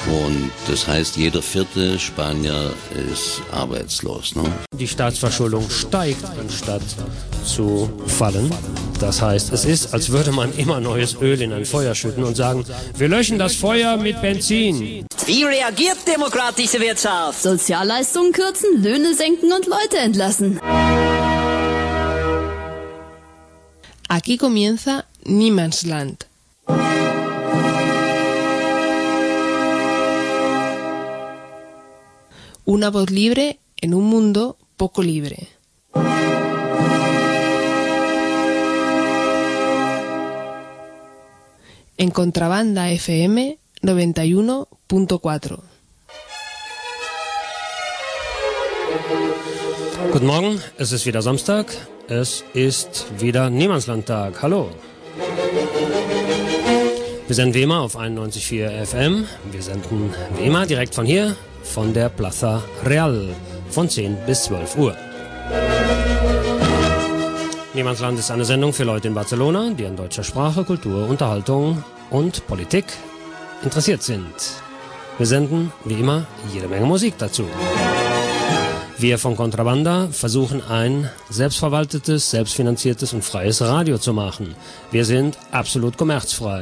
Und das heißt, jeder vierte Spanier ist arbeitslos. Ne? Die Staatsverschuldung steigt, anstatt zu fallen. Das heißt, es ist, als würde man immer neues Öl in ein Feuer schütten und sagen, wir löschen das Feuer mit Benzin. Wie reagiert demokratische Wirtschaft? Sozialleistungen kürzen, Löhne senken und Leute entlassen. Aquí comienza Niemandsland. Una voz libre en un mundo poco libre. En Contrabanda FM 91.4. Guten Morgen, es ist wieder Samstag, es ist wieder Niemandslandtag. Hallo. Wir senden wie immer auf 91.4 FM. Wir senden wie immer direkt von hier, von der Plaza Real, von 10 bis 12 Uhr. Niemandsland ist eine Sendung für Leute in Barcelona, die an deutscher Sprache, Kultur, Unterhaltung und Politik interessiert sind. Wir senden wie immer jede Menge Musik dazu. Wir von Contrabanda versuchen ein selbstverwaltetes, selbstfinanziertes und freies Radio zu machen. Wir sind absolut kommerzfrei.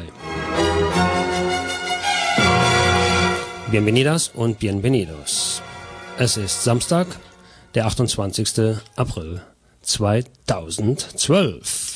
Bienvenidas und bienvenidos. Es ist Samstag, der 28. April 2012.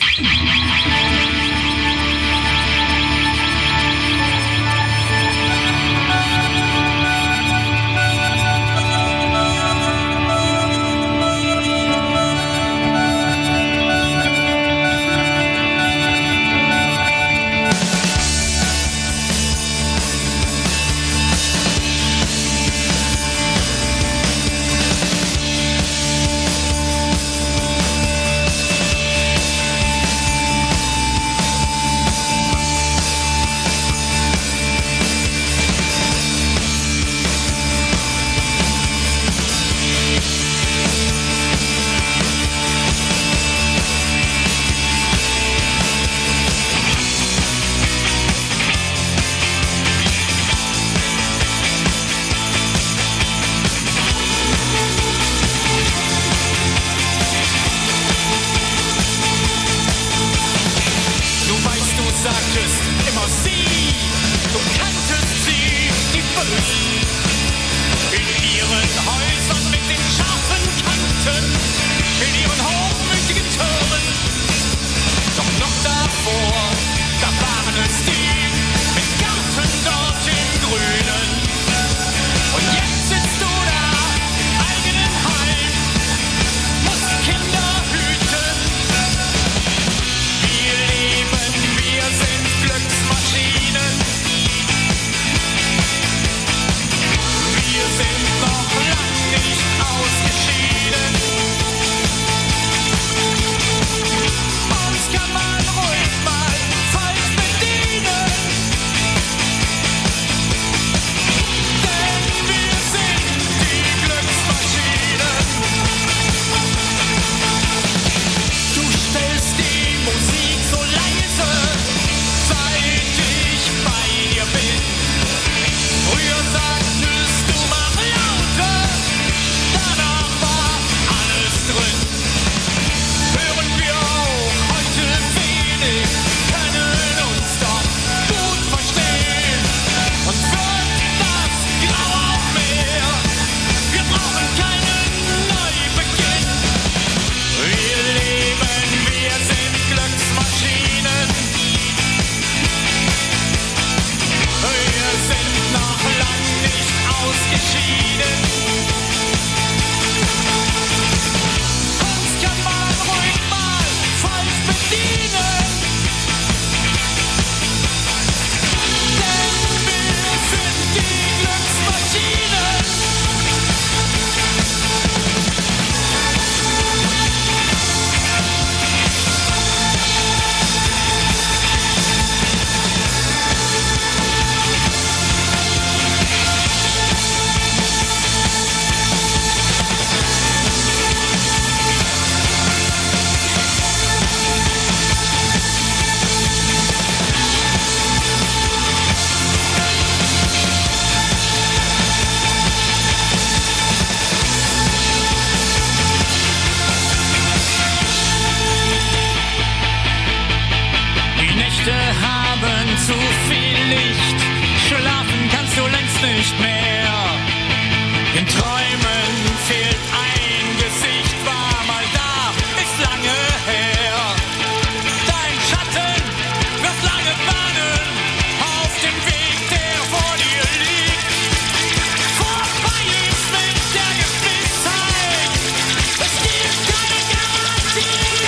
gibt's nicht mehr. In Träumen fehlt ein Gesicht, war mal da, ist lange her. Dein Schatten wird lange bahnen auf dem Weg, der vor dir liegt. Vorbei ist mit der Gewissheit, es gibt keine Garantie.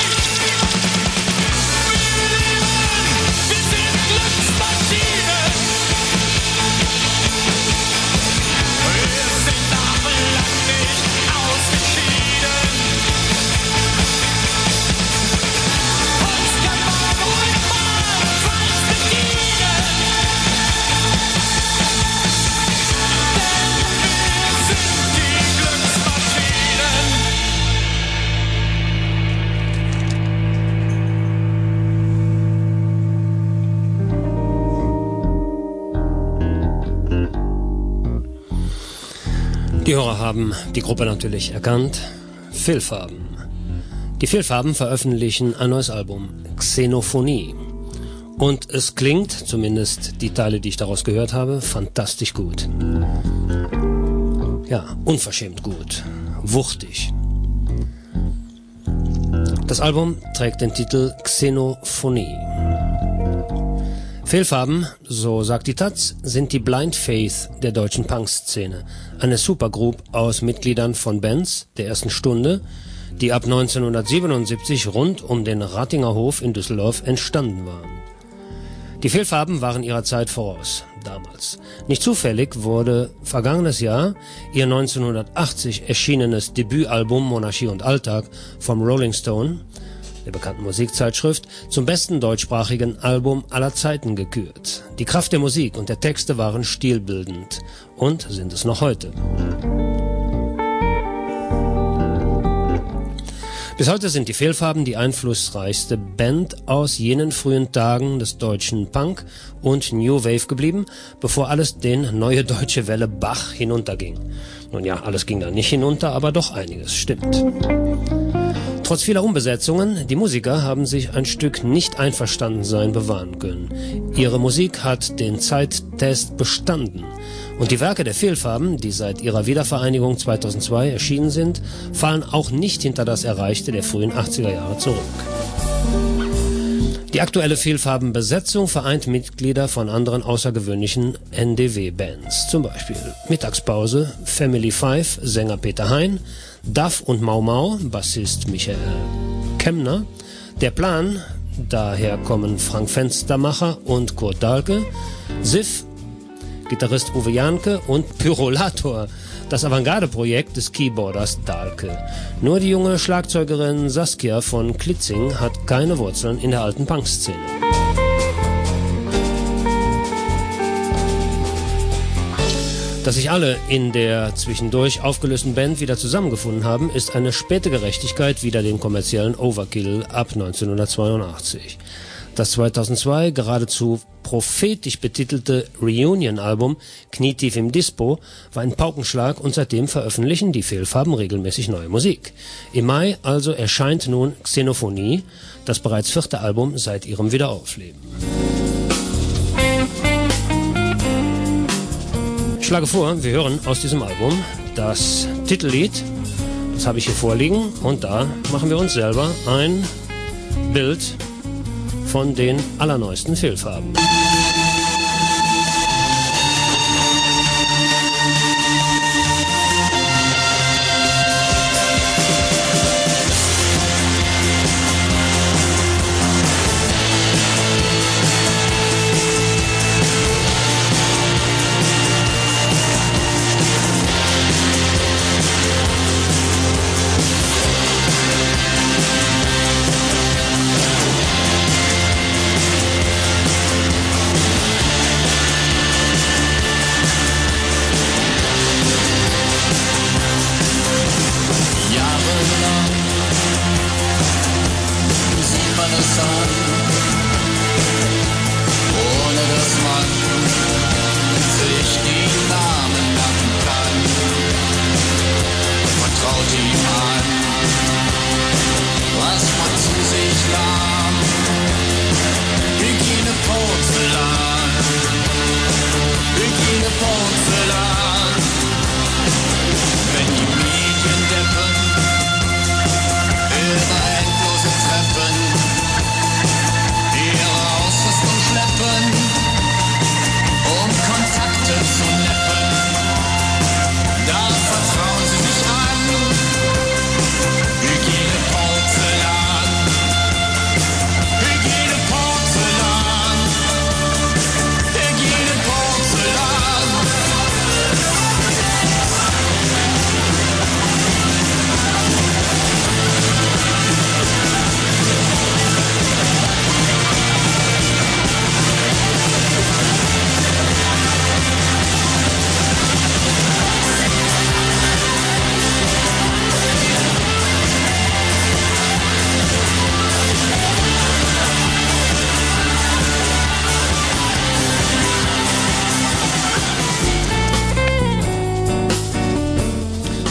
Wir sind Glücksmaschinen. Wir sind aber lang nicht ausgeschieden. Uns kann man ruhig mal falsch bedienen. Denn wir sind die Glücksmaschinen. Die Hörer haben die Gruppe natürlich erkannt. Fehlfarben. Die Fehlfarben veröffentlichen ein neues Album, Xenophonie. Und es klingt, zumindest die Teile, die ich daraus gehört habe, fantastisch gut. Ja, unverschämt gut. Wuchtig. Das Album trägt den Titel Xenophonie. Fehlfarben, so sagt die Taz, sind die Blind Faith der deutschen Punk-Szene. Eine Supergroup aus Mitgliedern von Bands der ersten Stunde, die ab 1977 rund um den Ratinger Hof in Düsseldorf entstanden waren. Die Fehlfarben waren ihrer Zeit voraus, damals. Nicht zufällig wurde vergangenes Jahr ihr 1980 erschienenes Debütalbum Monarchie und Alltag vom Rolling Stone, der bekannten Musikzeitschrift, zum besten deutschsprachigen Album aller Zeiten gekürt. Die Kraft der Musik und der Texte waren stilbildend und sind es noch heute. Bis heute sind die Fehlfarben die einflussreichste Band aus jenen frühen Tagen des deutschen Punk und New Wave geblieben, bevor alles den Neue Deutsche Welle Bach hinunterging. Nun ja, alles ging da nicht hinunter, aber doch einiges, stimmt. Trotz vieler Umbesetzungen, die Musiker haben sich ein Stück Nicht-Einverstandensein bewahren können. Ihre Musik hat den Zeittest bestanden. Und die Werke der Fehlfarben, die seit ihrer Wiedervereinigung 2002 erschienen sind, fallen auch nicht hinter das Erreichte der frühen 80er Jahre zurück. Die aktuelle Fehlfarbenbesetzung vereint Mitglieder von anderen außergewöhnlichen NDW-Bands. Zum Beispiel Mittagspause, Family 5, Sänger Peter Hein, Duff und Mau Mau, Bassist Michael Kemmner, Der Plan, daher kommen Frank Fenstermacher und Kurt Dahlke, Sif, Gitarrist Uwe Janke und Pyrolator, das Avantgarde-Projekt des Keyboarders Dahlke. Nur die junge Schlagzeugerin Saskia von Klitzing hat keine Wurzeln in der alten Punk-Szene. Dass sich alle in der zwischendurch aufgelösten Band wieder zusammengefunden haben, ist eine späte Gerechtigkeit wider den kommerziellen Overkill ab 1982. Das 2002 geradezu prophetisch betitelte Reunion-Album Knietief im Dispo war ein Paukenschlag und seitdem veröffentlichen die Fehlfarben regelmäßig neue Musik. Im Mai also erscheint nun Xenophonie, das bereits 4. Album seit ihrem Wiederaufleben. Ich schlage vor, wir hören aus diesem Album das Titellied, das habe ich hier vorliegen, und da machen wir uns selber ein Bild von den allerneuesten Fehlfarben.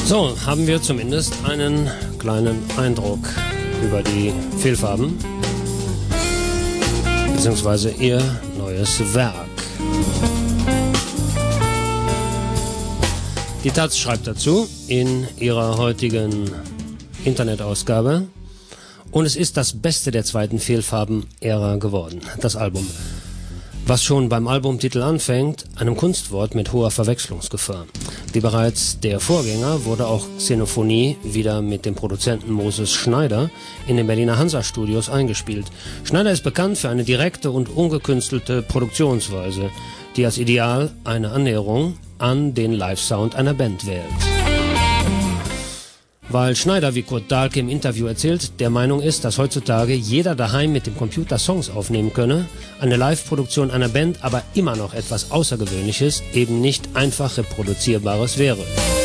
So, haben wir zumindest einen kleinen Eindruck über die Fehlfarben, beziehungsweise ihr neues Werk. Die Taz schreibt dazu in ihrer heutigen Internetausgabe: Und es ist das Beste der zweiten Fehlfarben-Ära geworden, das Album. Was schon beim Albumtitel anfängt, einem Kunstwort mit hoher Verwechslungsgefahr. Wie bereits der Vorgänger wurde auch Xenophonie wieder mit dem Produzenten Moses Schneider in den Berliner Hansa-Studios eingespielt. Schneider ist bekannt für eine direkte und ungekünstelte Produktionsweise, die als Ideal eine Annäherung an den Live-Sound einer Band wählt. Weil Schneider, wie Kurt Dahlke im Interview erzählt, der Meinung ist, dass heutzutage jeder daheim mit dem Computer Songs aufnehmen könne, eine Live-Produktion einer Band aber immer noch etwas Außergewöhnliches, eben nicht einfach reproduzierbares wäre.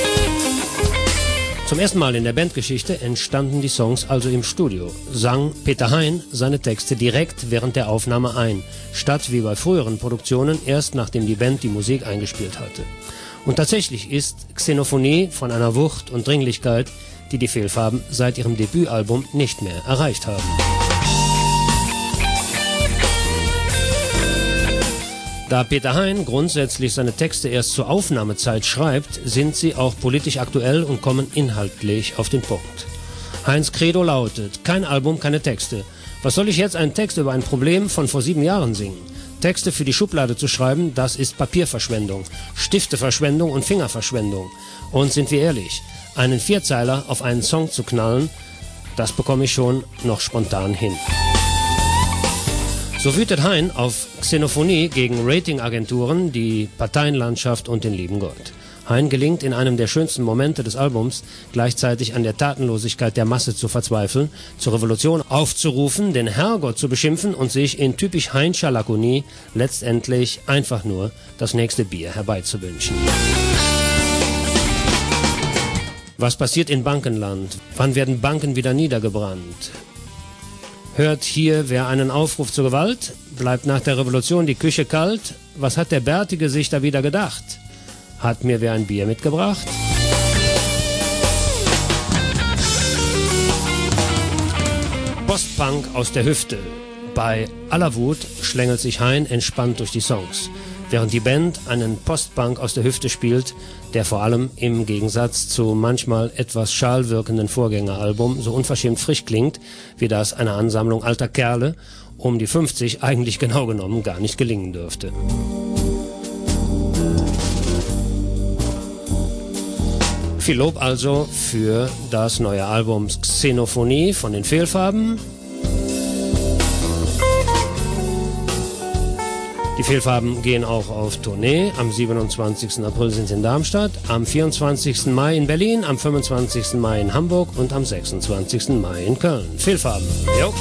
Zum ersten Mal in der Bandgeschichte entstanden die Songs also im Studio, sang Peter Hein seine Texte direkt während der Aufnahme ein, statt wie bei früheren Produktionen erst nachdem die Band die Musik eingespielt hatte. Und tatsächlich ist Xenophonie von einer Wucht und Dringlichkeit, die die Fehlfarben seit ihrem Debütalbum nicht mehr erreicht haben. Da Peter Hein grundsätzlich seine Texte erst zur Aufnahmezeit schreibt, sind sie auch politisch aktuell und kommen inhaltlich auf den Punkt. Heins Credo lautet: Kein Album, keine Texte. Was soll ich jetzt einen Text über ein Problem von vor 7 Jahren singen? Texte für die Schublade zu schreiben, das ist Papierverschwendung, Stifteverschwendung und Fingerverschwendung. Und sind wir ehrlich, einen Vierzeiler auf einen Song zu knallen, das bekomme ich schon noch spontan hin. So wütet Hein auf Xenophonie gegen Ratingagenturen, die Parteienlandschaft und den lieben Gott. Hein gelingt in einem der schönsten Momente des Albums, gleichzeitig an der Tatenlosigkeit der Masse zu verzweifeln, zur Revolution aufzurufen, den Herrgott zu beschimpfen und sich in typisch Heinscher Lakonie letztendlich einfach nur das nächste Bier herbeizuwünschen. Was passiert in Bankenland? Wann werden Banken wieder niedergebrannt? Hört hier wer einen Aufruf zur Gewalt? Bleibt nach der Revolution die Küche kalt? Was hat der Bärtige sich da wieder gedacht? Hat mir wer ein Bier mitgebracht? Postpunk aus der Hüfte. Bei aller Wut schlängelt sich Hein entspannt durch die Songs, während die Band einen Postpunk aus der Hüfte spielt, der vor allem im Gegensatz zu manchmal etwas schal wirkenden Vorgängeralbum so unverschämt frisch klingt, wie das einer Ansammlung alter Kerle um die 50 eigentlich genau genommen gar nicht gelingen dürfte. Viel Lob also für das neue Album Xenophonie von den Fehlfarben. Die Fehlfarben gehen auch auf Tournee. Am 27. April sind sie in Darmstadt, am 24. Mai in Berlin, am 25. Mai in Hamburg und am 26. Mai in Köln. Fehlfarben. Jo.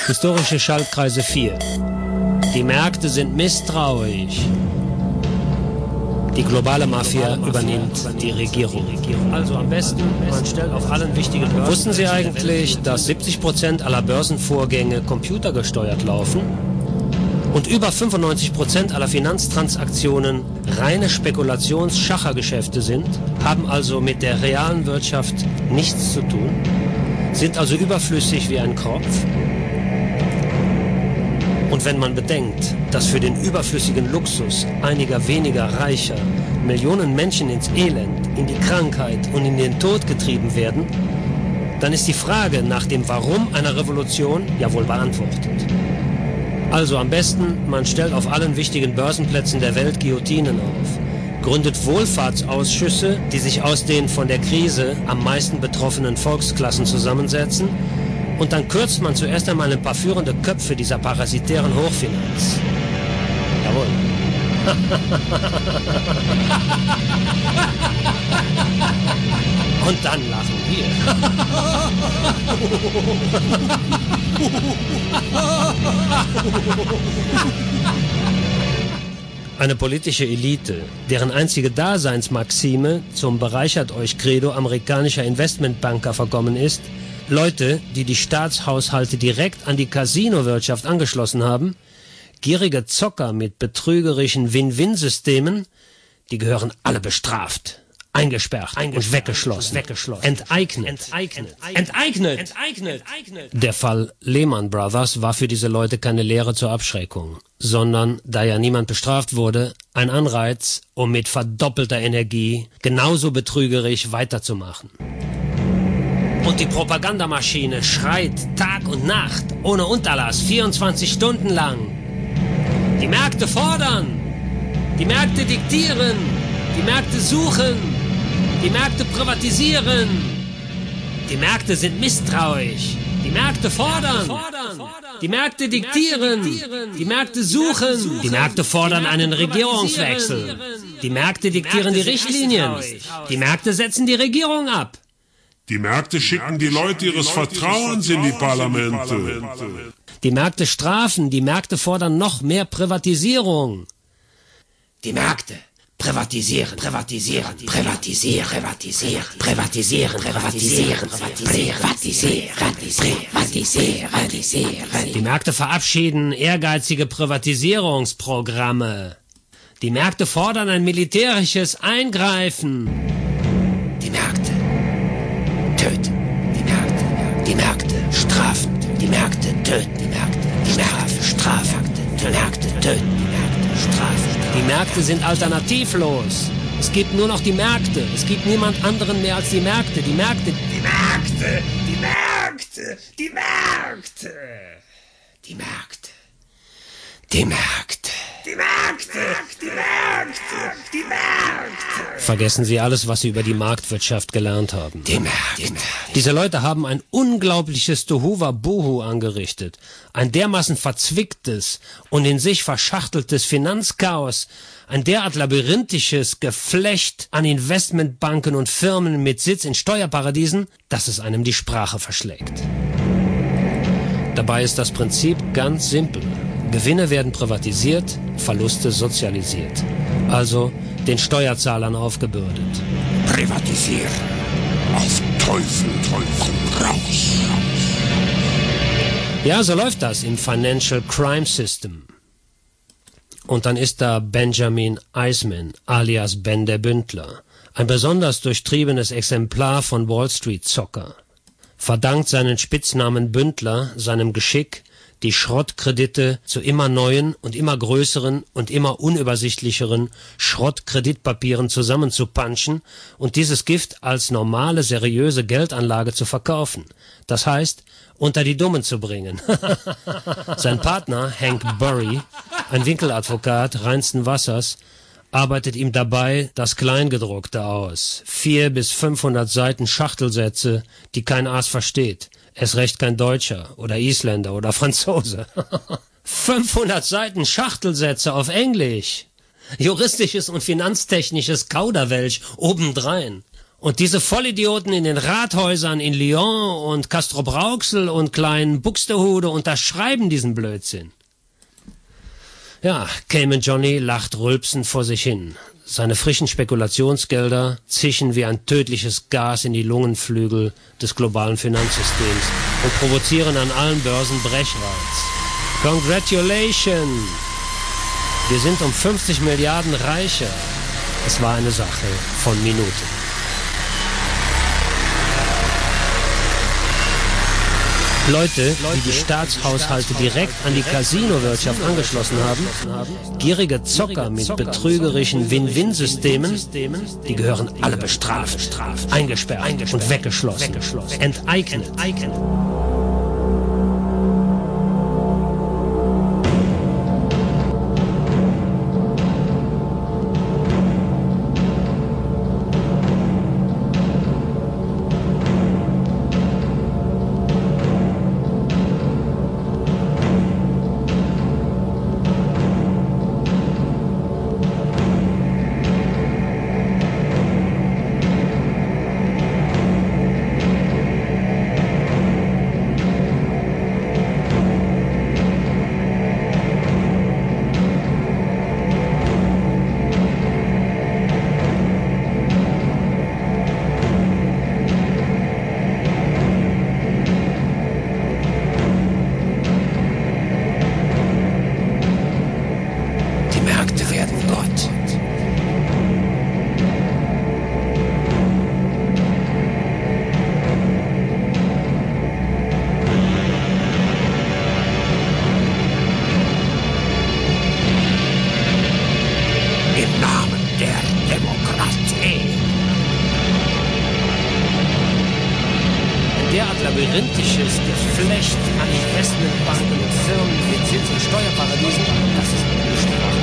Historische Schaltkreise 4. Die Märkte sind misstrauisch. Die globale Mafia übernimmt die Regierung. Also am besten, man stellt auf allen wichtigen Börsen. Wussten Sie eigentlich, dass 70% aller Börsenvorgänge computergesteuert laufen? Und über 95% aller Finanztransaktionen reine Spekulations-Schachergeschäfte sind, haben also mit der realen Wirtschaft nichts zu tun, sind also überflüssig wie ein Kropf? Und wenn man bedenkt, dass für den überflüssigen Luxus einiger weniger Reicher Millionen Menschen ins Elend, in die Krankheit und in den Tod getrieben werden, dann ist die Frage nach dem Warum einer Revolution ja wohl beantwortet. Also am besten, man stellt auf allen wichtigen Börsenplätzen der Welt Guillotinen auf, gründet Wohlfahrtsausschüsse, die sich aus den von der Krise am meisten betroffenen Volksklassen zusammensetzen, und dann kürzt man zuerst einmal ein paar führende Köpfe dieser parasitären Hochfinanz. Jawohl. Und dann lachen wir. Eine politische Elite, deren einzige Daseinsmaxime zum bereichert euch Credo amerikanischer Investmentbanker verkommen ist, Leute, die die Staatshaushalte direkt an die Casino-Wirtschaft angeschlossen haben, gierige Zocker mit betrügerischen Win-Win-Systemen, die gehören alle bestraft, eingesperrt und weggeschlossen, enteignet. Der Fall Lehman Brothers war für diese Leute keine Lehre zur Abschreckung, sondern, da ja niemand bestraft wurde, ein Anreiz, um mit verdoppelter Energie genauso betrügerisch weiterzumachen. Und die Propagandamaschine schreit Tag und Nacht, ohne Unterlass, 24 Stunden lang. Die Märkte fordern, die Märkte diktieren, die Märkte suchen, die Märkte privatisieren. Die Märkte sind misstrauisch, die Märkte fordern, die Märkte diktieren, die Märkte suchen, die Märkte fordern einen Regierungswechsel. Die Märkte diktieren die Richtlinien, die Märkte setzen die Regierung ab. Die Märkte schicken die Leute ihres Vertrauens in die Parlamente. Die Märkte strafen, die Märkte fordern noch mehr Privatisierung. Die Märkte privatisieren. Die Märkte verabschieden ehrgeizige Privatisierungsprogramme. Die Märkte fordern ein militärisches Eingreifen. Die Märkte töten. Die Märkte strafen. Die Märkte töten. Die Märkte strafen. Die Märkte töten. Die Märkte strafen. Die Märkte sind alternativlos. Es gibt nur noch die Märkte. Es gibt niemand anderen mehr als die Märkte. Die Märkte. Die Märkte. Die Märkte. Die Märkte. Die Märkte. Die Märkte. Die Märkte. Die Märkte. Die Märkte. Vergessen Sie alles, was Sie über die Marktwirtschaft gelernt haben. Die Märkte. Diese Leute haben ein unglaubliches Tohuwabohu angerichtet. Ein dermaßen verzwicktes und in sich verschachteltes Finanzchaos. Ein derart labyrinthisches Geflecht an Investmentbanken und Firmen mit Sitz in Steuerparadiesen, dass es einem die Sprache verschlägt. Dabei ist das Prinzip ganz simpel. Gewinne werden privatisiert, Verluste sozialisiert. Also den Steuerzahlern aufgebürdet. Privatisieren. Auf Teufel raus. Ja, so läuft das im Financial Crime System. Und dann ist da Benjamin Eisman, alias Ben der Bündler. Ein besonders durchtriebenes Exemplar von Wall Street Zocker. Verdankt seinen Spitznamen Bündler seinem Geschick, die Schrottkredite zu immer neuen und immer größeren und immer unübersichtlicheren Schrottkreditpapieren zusammenzupanschen und dieses Gift als normale, seriöse Geldanlage zu verkaufen. Das heißt, unter die Dummen zu bringen. Sein Partner, Hank Burry, ein Winkeladvokat reinsten Wassers, arbeitet ihm dabei das Kleingedruckte aus. 400 bis 500 Seiten Schachtelsätze, die kein Aas versteht. Erst recht kein Deutscher oder Isländer oder Franzose. 500 Seiten Schachtelsätze auf Englisch. Juristisches und finanztechnisches Kauderwelsch obendrein. Und diese Vollidioten in den Rathäusern in Lyon und Castrop-Rauxel und kleinen Buxtehude unterschreiben diesen Blödsinn. Ja, Cayman Johnny lacht rülpsend vor sich hin. Seine frischen Spekulationsgelder zischen wie ein tödliches Gas in die Lungenflügel des globalen Finanzsystems und provozieren an allen Börsen Brechreiz. Congratulations! Wir sind um 50 Milliarden reicher. Es war eine Sache von Minuten. Leute, die die Staatshaushalte direkt an die Casinowirtschaft angeschlossen haben, gierige Zocker mit betrügerischen Win-Win-Systemen, die gehören alle bestraft, eingesperrt und weggeschlossen, enteignet. Labyrinthisches Geflecht an Investmentbanken und Firmen wie Zins- und Steuerparadiesen, das ist eine Sprache.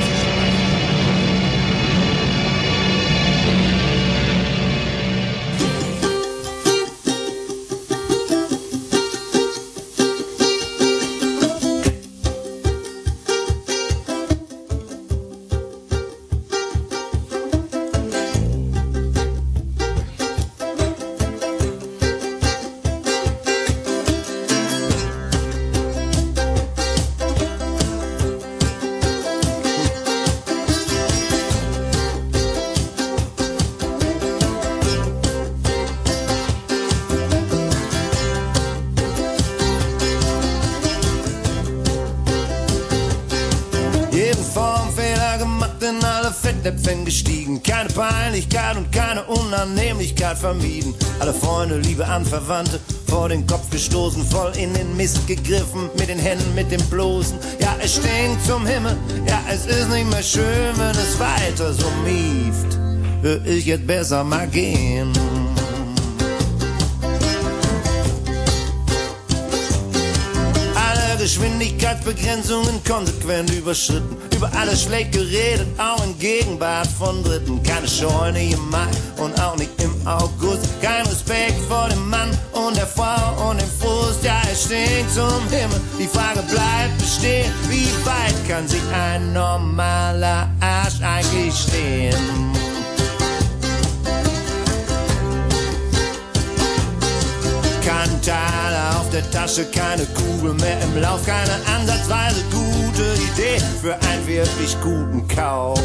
Fettnäpfchen gestiegen, keine Peinlichkeit und keine Unannehmlichkeit vermieden. Alle Freunde, Liebe, Anverwandte vor den Kopf gestoßen, voll in den Mist gegriffen, mit den Händen, mit dem Bloßen. Ja, es stinkt zum Himmel, ja, es ist nicht mehr schön, wenn es weiter so mieft. Hör ich jetzt besser mal gehen. Geschwindigkeitsbegrenzungen konsequent überschritten, über alles schlecht geredet, auch in Gegenwart von Dritten. Keine Scheune im Mai und auch nicht im August. Kein Respekt vor dem Mann und der Frau und dem Frust. Ja, es stinkt zum Himmel, die Frage bleibt bestehen. Wie weit kann sich ein normaler Arsch eigentlich stehen? Kein Taler auf der Tasche, keine Kugel mehr im Lauf, keine ansatzweise gute Idee für einen wirklich guten Kauf.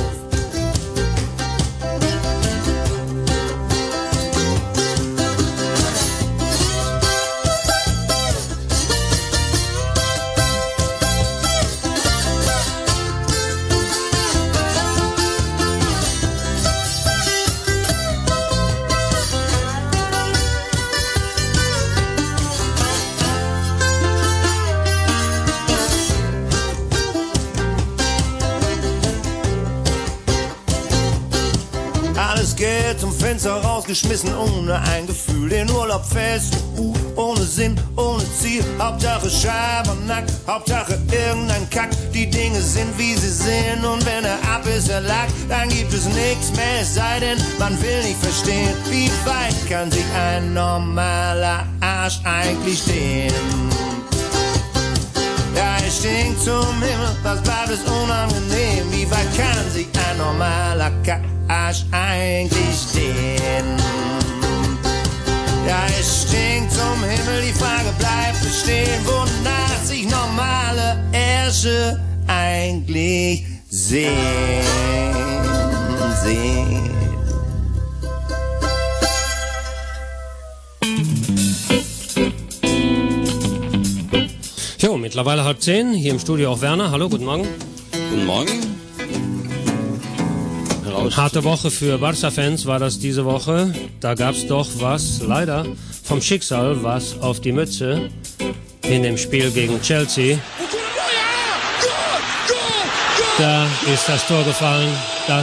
Geld zum Fenster rausgeschmissen, ohne ein Gefühl. Den Urlaub fest, ohne Sinn, ohne Ziel. Hauptsache Schabernack, Hauptsache irgendein Kack. Die Dinge sind, wie sie sind, und wenn er ab ist, er lag, dann gibt es nichts mehr, es sei denn, man will nicht verstehen, wie weit kann sich ein normaler Arsch eigentlich stehen. Ja, es stinkt zum Himmel, was bleibt es unangenehm? Wie weit kann sich ein normaler Arsch eigentlich stehen? Ja, es stinkt zum Himmel, die Frage bleibt bestehen, wonach sich normale Ärsche eigentlich sehen. Jo, mittlerweile 9:30, hier im Studio auch Werner. Hallo, guten Morgen. Guten Morgen. Harte Woche für Barca-Fans war das diese Woche. Da gab's doch was, leider, vom Schicksal, was auf die Mütze in dem Spiel gegen Chelsea. Da ist das Tor gefallen, das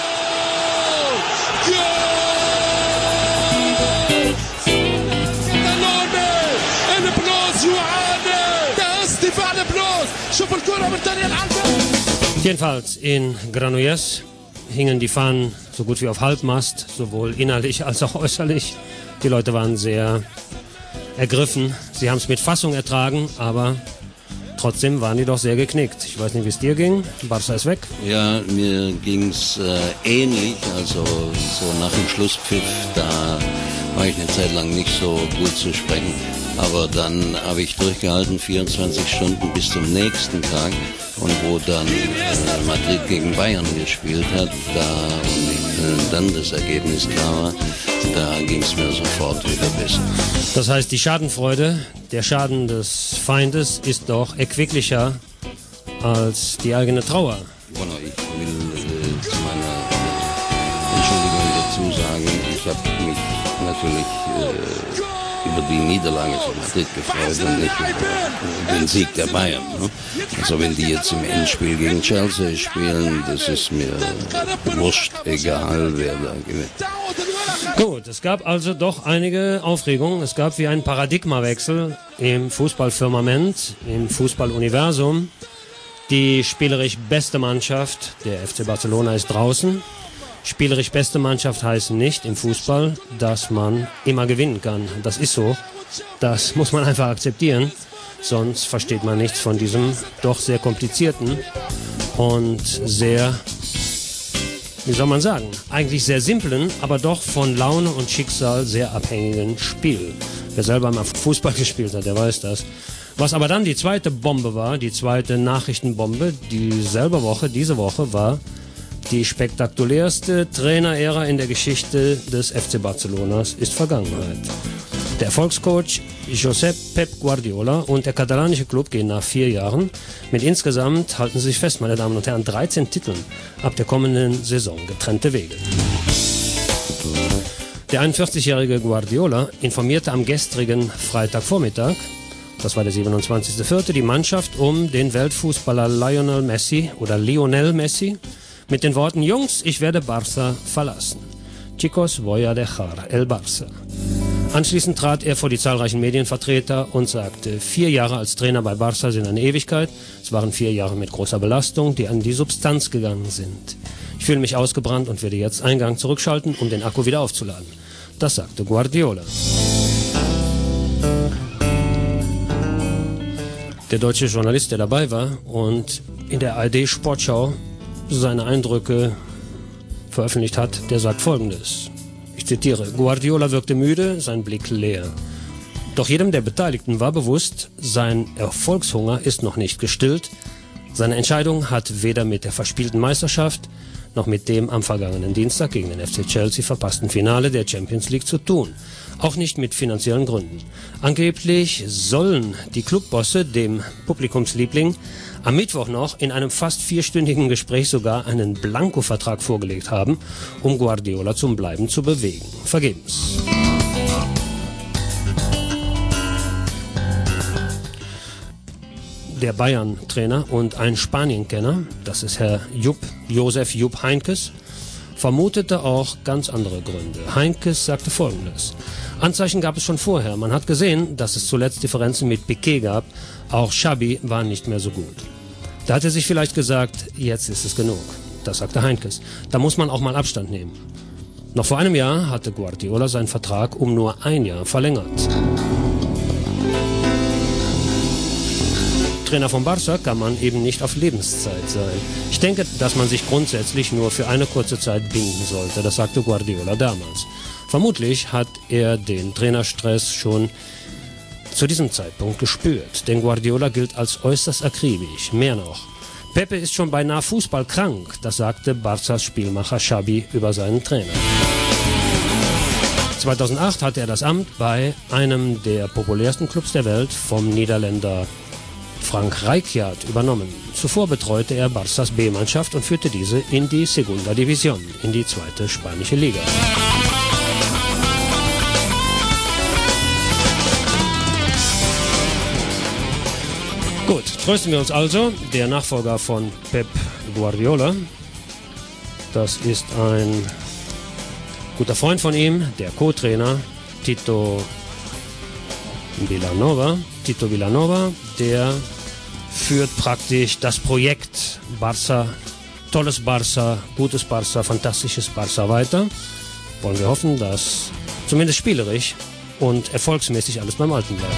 jedenfalls in Granollers hingen die Fahnen so gut wie auf Halbmast, sowohl innerlich als auch äußerlich. Die Leute waren sehr ergriffen. Sie haben es mit Fassung ertragen, aber trotzdem waren die doch sehr geknickt. Ich weiß nicht, wie es dir ging. Barca ist weg. Ja, mir ging's ähnlich. Also so nach dem Schlusspfiff, da war ich eine Zeit lang nicht so gut zu sprechen. Aber dann habe ich durchgehalten, 24 Stunden bis zum nächsten Tag. Und wo dann Madrid gegen Bayern gespielt hat, dann das Ergebnis klar war, da ging es mir sofort wieder besser. Das heißt, die Schadenfreude, der Schaden des Feindes ist doch erquicklicher als die eigene Trauer. Bueno, ich will zu meiner Entschuldigung dazu sagen, ich habe mich natürlich über die Niederlage von Madrid gefreut und nicht über den Sieg der Bayern. Ne? Also wenn die jetzt im Endspiel gegen Chelsea spielen, das ist mir wurscht, egal wer da gewinnt. Gut, es gab also doch einige Aufregungen. Es gab wie einen Paradigmawechsel im Fußballfirmament, im Fußballuniversum. Die spielerisch beste Mannschaft, der FC Barcelona, ist draußen. Spielerisch beste Mannschaft heißt nicht im Fußball, dass man immer gewinnen kann. Das ist so. Das muss man einfach akzeptieren. Sonst versteht man nichts von diesem doch sehr komplizierten und sehr, wie soll man sagen, eigentlich sehr simplen, aber doch von Laune und Schicksal sehr abhängigen Spiel. Wer selber mal Fußball gespielt hat, der weiß das. Was aber dann die zweite Bombe war, die zweite Nachrichtenbombe, diese Woche war die spektakulärste Trainerära in der Geschichte des FC Barcelonas ist Vergangenheit. Der Erfolgscoach Josep Pep Guardiola und der katalanische Club gehen nach 4 Jahren mit insgesamt, halten Sie sich fest, meine Damen und Herren, 13 Titeln ab der kommenden Saison getrennte Wege. Der 41-jährige Guardiola informierte am gestrigen Freitagvormittag, das war der 27.04., die Mannschaft um den Weltfußballer Lionel Messi mit den Worten: Jungs, ich werde Barca verlassen. Chicos, voy a dejar el Barça. Anschließend trat er vor die zahlreichen Medienvertreter und sagte, 4 Jahre als Trainer bei Barca sind eine Ewigkeit. Es waren 4 Jahre mit großer Belastung, die an die Substanz gegangen sind. Ich fühle mich ausgebrannt und werde jetzt einen Gang zurückschalten, um den Akku wieder aufzuladen. Das sagte Guardiola. Der deutsche Journalist, der dabei war und in der ARD Sportschau seine Eindrücke veröffentlicht hat, der sagt Folgendes. Ich zitiere: Guardiola wirkte müde, sein Blick leer. Doch jedem der Beteiligten war bewusst, sein Erfolgshunger ist noch nicht gestillt. Seine Entscheidung hat weder mit der verspielten Meisterschaft noch mit dem am vergangenen Dienstag gegen den FC Chelsea verpassten Finale der Champions League zu tun. Auch nicht mit finanziellen Gründen. Angeblich sollen die Clubbosse dem Publikumsliebling am Mittwoch noch in einem fast 4-stündigen Gespräch sogar einen Blanko-Vertrag vorgelegt haben, um Guardiola zum Bleiben zu bewegen. Vergebens. Der Bayern-Trainer und ein Spanien-Kenner, das ist Herr Josef Jupp Heynckes, vermutete auch ganz andere Gründe. Heynckes sagte Folgendes: Anzeichen gab es schon vorher. Man hat gesehen, dass es zuletzt Differenzen mit Piqué gab. Auch Xabi war nicht mehr so gut. Da hat er sich vielleicht gesagt, jetzt ist es genug. Das sagte Heynckes. Da muss man auch mal Abstand nehmen. Noch vor einem Jahr hatte Guardiola seinen Vertrag um nur 1 Jahr verlängert. Trainer von Barca kann man eben nicht auf Lebenszeit sein. Ich denke, dass man sich grundsätzlich nur für eine kurze Zeit binden sollte. Das sagte Guardiola damals. Vermutlich hat er den Trainerstress schon zu diesem Zeitpunkt gespürt, denn Guardiola gilt als äußerst akribisch. Mehr noch, Pepe ist schon beinahe fußballkrank, das sagte Barças Spielmacher Xabi über seinen Trainer. 2008 hatte er das Amt bei einem der populärsten Clubs der Welt vom Niederländer Frank Rijkaard übernommen. Zuvor betreute er Barças B-Mannschaft und führte diese in die Segunda División, in die zweite spanische Liga. Gut, trösten wir uns also. Der Nachfolger von Pep Guardiola, das ist ein guter Freund von ihm, der Co-Trainer Tito Vilanova, der führt praktisch das Projekt Barça, tolles Barça, gutes Barça, fantastisches Barça weiter. Wollen wir hoffen, dass zumindest spielerisch und erfolgsmäßig alles beim Alten bleibt.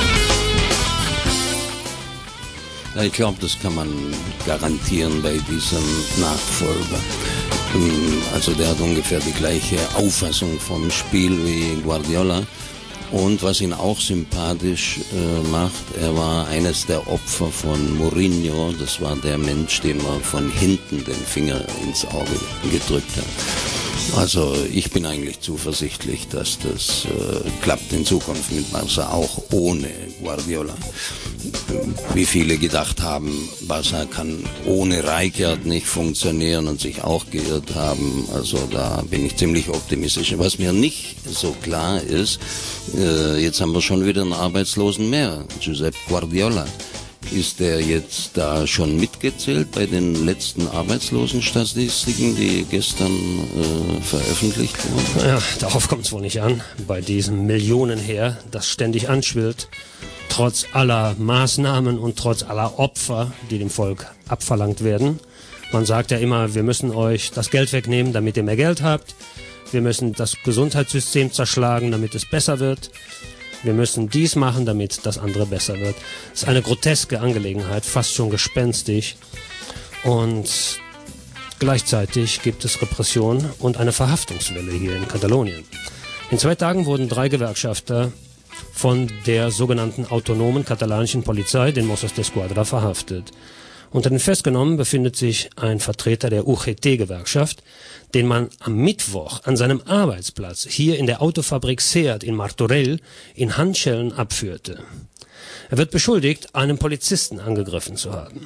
Ja, ich glaube, das kann man garantieren bei diesem Nachfolger. Also der hat ungefähr die gleiche Auffassung vom Spiel wie Guardiola. Und was ihn auch sympathisch macht, er war eines der Opfer von Mourinho. Das war der Mensch, dem er von hinten den Finger ins Auge gedrückt hat. Also ich bin eigentlich zuversichtlich, dass das klappt in Zukunft mit Barça, auch ohne Guardiola. Wie viele gedacht haben, Barça kann ohne Rijkaard nicht funktionieren und sich auch geirrt haben. Also da bin ich ziemlich optimistisch. Was mir nicht so klar ist, jetzt haben wir schon wieder einen Arbeitslosen mehr, Josep Guardiola. Ist der jetzt da schon mitgezählt bei den letzten Arbeitslosenstatistiken, die gestern veröffentlicht wurden? Ja, darauf kommt es wohl nicht an. Bei diesem Millionenheer, das ständig anschwillt, trotz aller Maßnahmen und trotz aller Opfer, die dem Volk abverlangt werden. Man sagt ja immer, wir müssen euch das Geld wegnehmen, damit ihr mehr Geld habt. Wir müssen das Gesundheitssystem zerschlagen, damit es besser wird. Wir müssen dies machen, damit das andere besser wird. Das ist eine groteske Angelegenheit, fast schon gespenstisch. Und gleichzeitig gibt es Repression und eine Verhaftungswelle hier in Katalonien. In 2 Tagen wurden 3 Gewerkschafter von der sogenannten autonomen katalanischen Polizei, den Mossos d'Esquadra, verhaftet. Unter den Festgenommen befindet sich ein Vertreter der UGT-Gewerkschaft, den man am Mittwoch an seinem Arbeitsplatz hier in der Autofabrik Seat in Martorell in Handschellen abführte. Er wird beschuldigt, einen Polizisten angegriffen zu haben.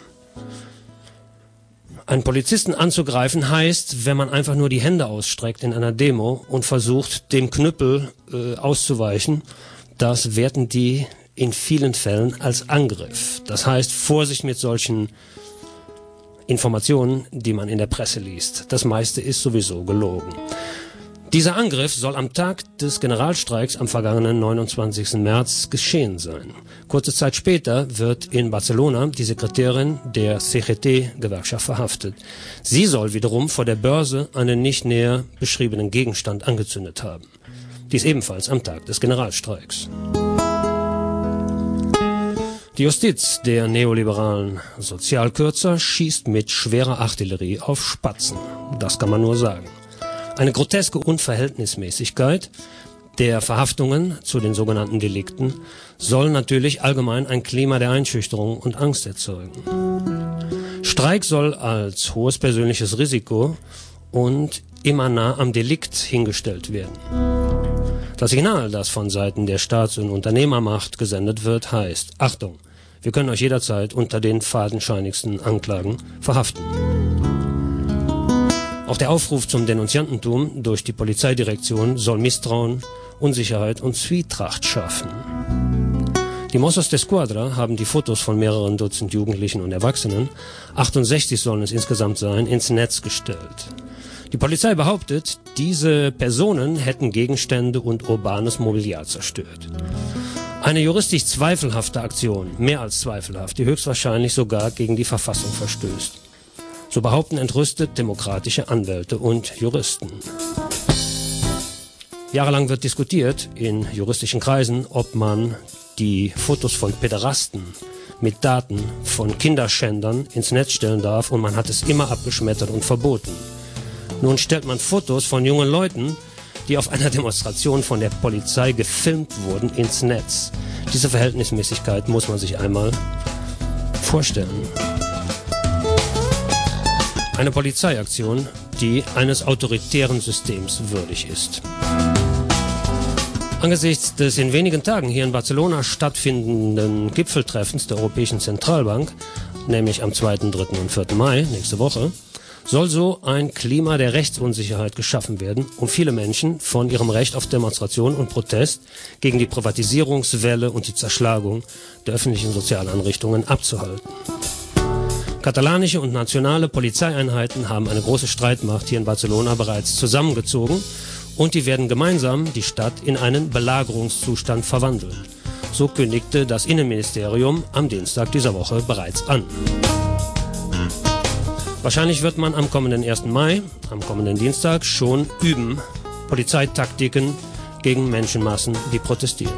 Einen Polizisten anzugreifen heißt, wenn man einfach nur die Hände ausstreckt in einer Demo und versucht, dem Knüppel auszuweichen, das werten die in vielen Fällen als Angriff. Das heißt, Vorsicht mit solchen Informationen, die man in der Presse liest. Das meiste ist sowieso gelogen. Dieser Angriff soll am Tag des Generalstreiks am vergangenen 29. März geschehen sein. Kurze Zeit später wird in Barcelona die Sekretärin der CGT-Gewerkschaft verhaftet. Sie soll wiederum vor der Börse einen nicht näher beschriebenen Gegenstand angezündet haben. Dies ebenfalls am Tag des Generalstreiks. Die Justiz der neoliberalen Sozialkürzer schießt mit schwerer Artillerie auf Spatzen. Das kann man nur sagen. Eine groteske Unverhältnismäßigkeit der Verhaftungen zu den sogenannten Delikten soll natürlich allgemein ein Klima der Einschüchterung und Angst erzeugen. Streik soll als hohes persönliches Risiko und immer nah am Delikt hingestellt werden. Das Signal, das von Seiten der Staats- und Unternehmermacht gesendet wird, heißt: Achtung, wir können euch jederzeit unter den fadenscheinigsten Anklagen verhaften. Auch der Aufruf zum Denunziantentum durch die Polizeidirektion soll Misstrauen, Unsicherheit und Zwietracht schaffen. Die Mossos d'Esquadra haben die Fotos von mehreren Dutzend Jugendlichen und Erwachsenen, 68 sollen es insgesamt sein, ins Netz gestellt. Die Polizei behauptet, diese Personen hätten Gegenstände und urbanes Mobiliar zerstört. Eine juristisch zweifelhafte Aktion, mehr als zweifelhaft, die höchstwahrscheinlich sogar gegen die Verfassung verstößt. So behaupten entrüstet demokratische Anwälte und Juristen. Jahrelang wird diskutiert in juristischen Kreisen, ob man die Fotos von Päderasten mit Daten von Kinderschändern ins Netz stellen darf, und man hat es immer abgeschmettert und verboten. Nun stellt man Fotos von jungen Leuten die auf einer Demonstration von der Polizei gefilmt wurden, ins Netz. Diese Verhältnismäßigkeit muss man sich einmal vorstellen. Eine Polizeiaktion, die eines autoritären Systems würdig ist. Angesichts des in wenigen Tagen hier in Barcelona stattfindenden Gipfeltreffens der Europäischen Zentralbank, nämlich am 2., 3. und 4. Mai, nächste Woche, soll so ein Klima der Rechtsunsicherheit geschaffen werden, um viele Menschen von ihrem Recht auf Demonstration und Protest gegen die Privatisierungswelle und die Zerschlagung der öffentlichen Sozialeinrichtungen abzuhalten. Katalanische und nationale Polizeieinheiten haben eine große Streitmacht hier in Barcelona bereits zusammengezogen und die werden gemeinsam die Stadt in einen Belagerungszustand verwandeln. So kündigte das Innenministerium am Dienstag dieser Woche bereits an. Wahrscheinlich wird man am kommenden 1. Mai, am kommenden Dienstag, schon üben, Polizeitaktiken gegen Menschenmassen, die protestieren.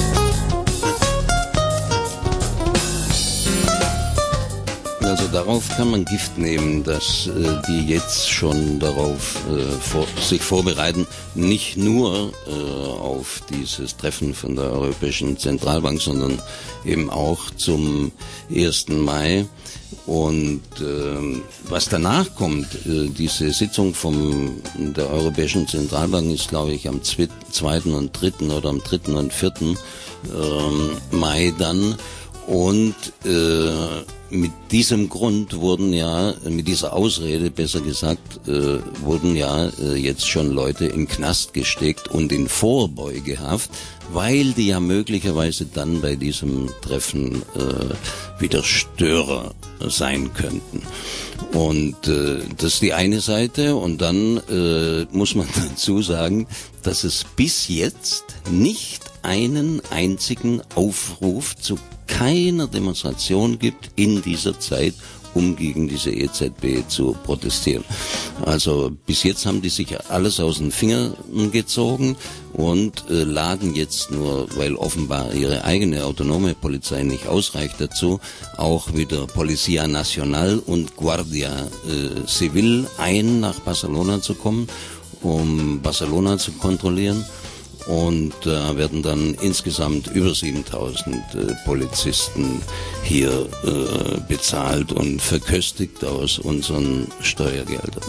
Also darauf kann man Gift nehmen, dass die jetzt schon darauf sich vorbereiten, nicht nur auf dieses Treffen von der Europäischen Zentralbank, sondern eben auch zum 1. Mai. Und was danach kommt, diese Sitzung der Europäischen Zentralbank ist, glaube ich, am 2. und 3. oder am 3. und 4. Mai dann. Und mit diesem Grund mit dieser Ausrede besser gesagt, wurden jetzt schon Leute in Knast gesteckt und in Vorbeugehaft, weil die ja möglicherweise dann bei diesem Treffen wieder Störer sein könnten. Und das ist die eine Seite. Und dann muss man dazu sagen, dass es bis jetzt nicht einen einzigen Aufruf zu keiner Demonstration gibt in dieser Zeit, um gegen diese EZB zu protestieren. Also bis jetzt haben die sich alles aus den Fingern gezogen und laden jetzt nur, weil offenbar ihre eigene autonome Polizei nicht ausreicht dazu, auch wieder Policía Nacional und Guardia Civil ein, nach Barcelona zu kommen, um Barcelona zu kontrollieren. Und da werden dann insgesamt über 7.000 Polizisten hier bezahlt und verköstigt aus unseren Steuergeldern.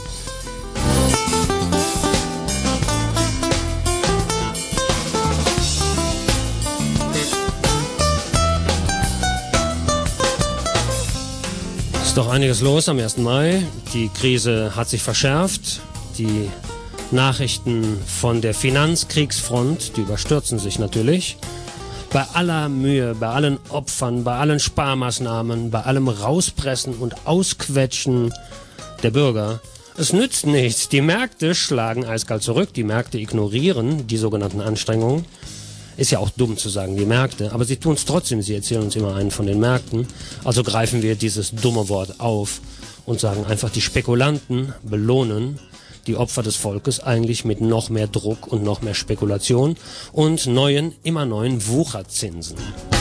Es ist doch einiges los am 1. Mai. Die Krise hat sich verschärft. Die Nachrichten von der Finanzkriegsfront, die überstürzen sich natürlich. Bei aller Mühe, bei allen Opfern, bei allen Sparmaßnahmen, bei allem Rauspressen und Ausquetschen der Bürger. Es nützt nichts. Die Märkte schlagen eiskalt zurück. Die Märkte ignorieren die sogenannten Anstrengungen. Ist ja auch dumm zu sagen, die Märkte. Aber sie tun es trotzdem. Sie erzählen uns immer einen von den Märkten. Also greifen wir dieses dumme Wort auf und sagen einfach, die Spekulanten belohnen die Opfer des Volkes eigentlich mit noch mehr Druck und noch mehr Spekulation und immer neuen Wucherzinsen.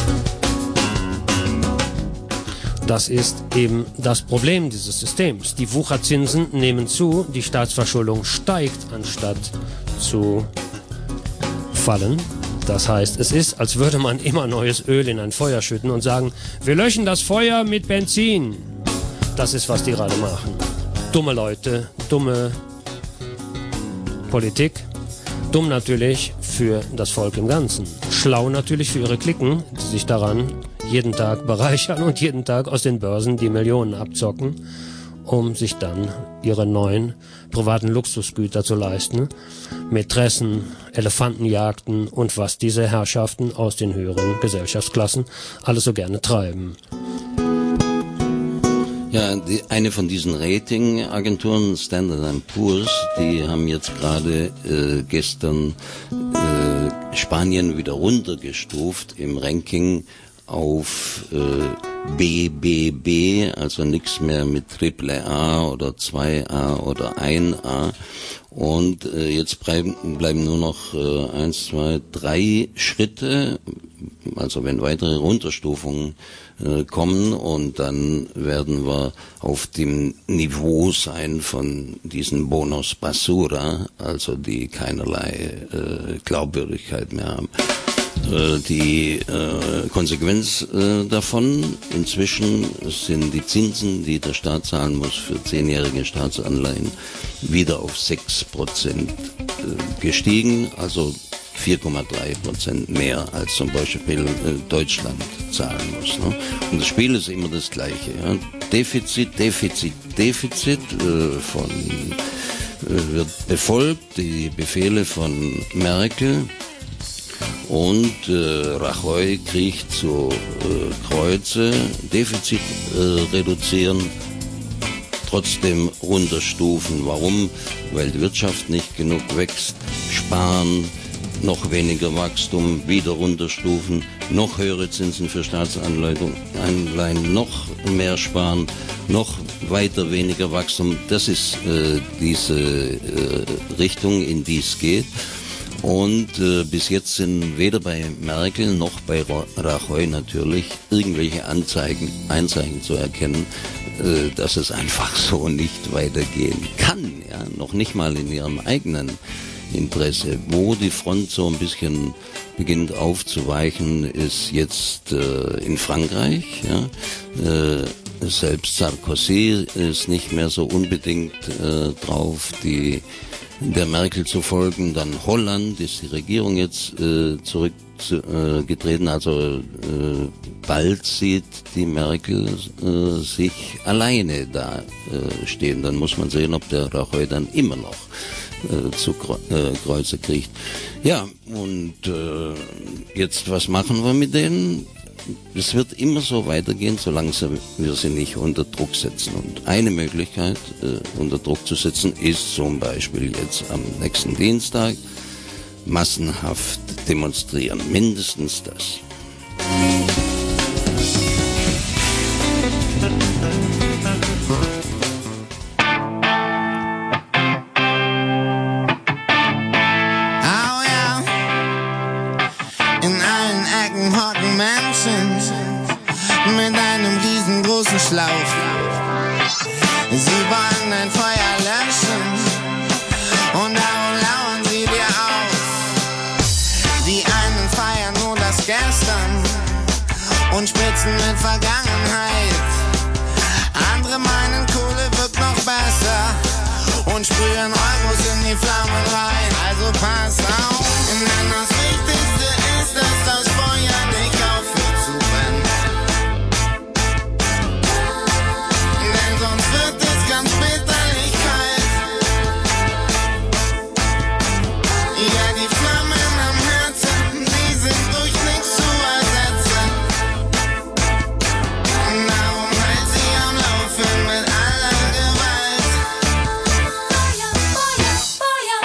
Das ist eben das Problem dieses Systems. Die Wucherzinsen nehmen zu, die Staatsverschuldung steigt anstatt zu fallen. Das heißt, es ist, als würde man immer neues Öl in ein Feuer schütten und sagen, wir löschen das Feuer mit Benzin. Das ist, was die gerade machen. Dumme Leute, dumme Politik, dumm natürlich für das Volk im Ganzen, schlau natürlich für ihre Cliquen, die sich daran jeden Tag bereichern und jeden Tag aus den Börsen die Millionen abzocken, um sich dann ihre neuen privaten Luxusgüter zu leisten, Mätressen, Elefantenjagden und was diese Herrschaften aus den höheren Gesellschaftsklassen alles so gerne treiben. Ja, eine von diesen Ratingagenturen, Standard & Poor's, die haben jetzt gerade gestern Spanien wieder runtergestuft im Ranking auf BBB, also nichts mehr mit Triple A oder 2A oder 1A. Und jetzt bleiben nur noch 1, 2, 3 Schritte, also wenn weitere Runterstufungen kommen, und dann werden wir auf dem Niveau sein von diesen Bonus Basura, also die keinerlei Glaubwürdigkeit mehr haben. Die Konsequenz davon inzwischen sind die Zinsen, die der Staat zahlen muss für 10-jährige Staatsanleihen, wieder auf 6% gestiegen, also 4,3% mehr als zum Beispiel Deutschland zahlen muss. Ne? Und das Spiel ist immer das Gleiche. Ja? Defizit wird befolgt, die Befehle von Merkel. Und Rajoy kriecht zu Kreuze, Defizit reduzieren, trotzdem runterstufen. Warum? Weil die Wirtschaft nicht genug wächst, sparen, noch weniger Wachstum, wieder runterstufen, noch höhere Zinsen für Staatsanleihen, noch mehr sparen, noch weiter weniger Wachstum. Das ist diese Richtung, in die es geht. Und bis jetzt sind weder bei Merkel noch bei Rajoy natürlich irgendwelche Anzeichen zu erkennen, dass es einfach so nicht weitergehen kann. Ja? Noch nicht mal in ihrem eigenen Interesse. Wo die Front so ein bisschen beginnt aufzuweichen, ist jetzt in Frankreich. Ja? Selbst Sarkozy ist nicht mehr so unbedingt drauf, der Merkel zu folgen. Dann Holland, ist die Regierung jetzt zurückgetreten, also bald sieht die Merkel sich alleine da stehen. Dann muss man sehen, ob der Rajoy dann immer noch zu Kreuze kriegt. Ja, und jetzt, was machen wir mit denen? Es wird immer so weitergehen, solange wir sie nicht unter Druck setzen. Und eine Möglichkeit, unter Druck zu setzen, ist zum Beispiel jetzt am nächsten Dienstag massenhaft demonstrieren. Mindestens das. Mit einem riesengroßen Schlauch. Sie wollen ein Feuer löschen und darum lauern sie dir auf. Die einen feiern nur das Gestern und spritzen mit Vergangenheit. Andere meinen, Kohle wird noch besser und sprühen Euros in die Flammen rein. Also pass auf, denn das Wichtigste ist, dass das Feuer nicht aufhört zu brennen. Sonst wird es ganz bitterlich kalt. Ja, die Flammen am Herzen, die sind durch nichts zu ersetzen. Darum halt sie am Laufen mit aller Gewalt. Feuer, Feuer, Feuer.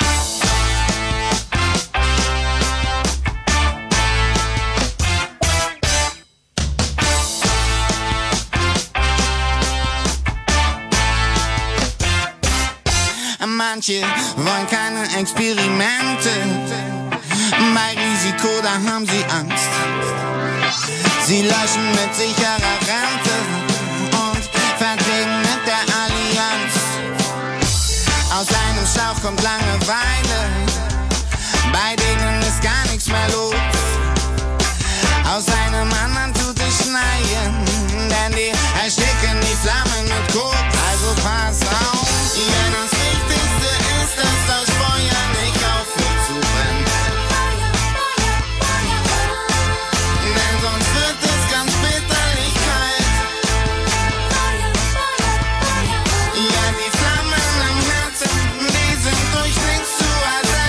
Manche wollen keine Experimente. Bei Risiko, da haben sie Angst. Sie löschen mit sicherer Rente und Verträgen mit der Allianz. Aus einem Schlauch kommt Langeweile, bei denen ist gar nichts mehr los. Aus einem anderen tut es schneien, denn die ersticken die Flammen mit Kot. Also pass auf, ja, das Wichtigste ist, dass das Feuer nicht aufhört zu brennen. Denn sonst wird es ganz bitterlich kalt. Ja, die Flammen am Herzen, die sind durch nichts zu ersetzen.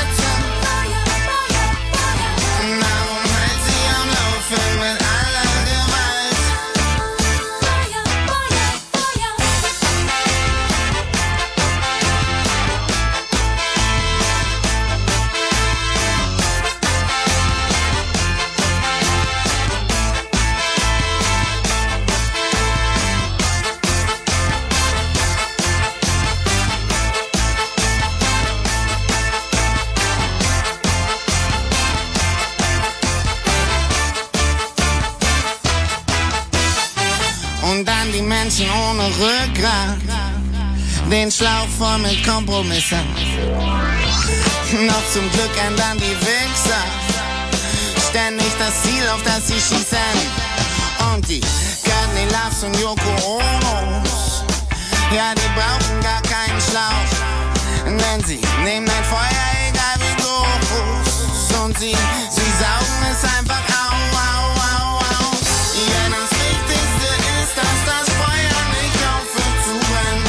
an die Menschen ohne Rückgrat, den Schlauch voll mit Kompromissen. Noch zum Glück ändern die Wichser ständig das Ziel, auf das sie schießen. Und die Courtney Loves und Yoko Onos, ja, die brauchen gar keinen Schlauch, denn sie nehmen ein Feuer, egal wie groß. Und sie saugen es einfach au, au, au, au. Ja, das Wichtigste ist, dass das Feuer nicht aufhört zu brennen.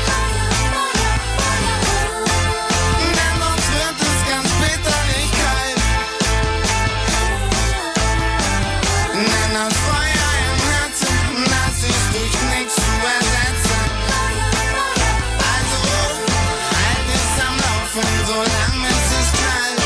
Denn sonst wird es ganz bitterlich kalt. Denn das Feuer im Herzen, das ist durch nichts zu ersetzen. Also halt es am Laufen, solange es ist kalt.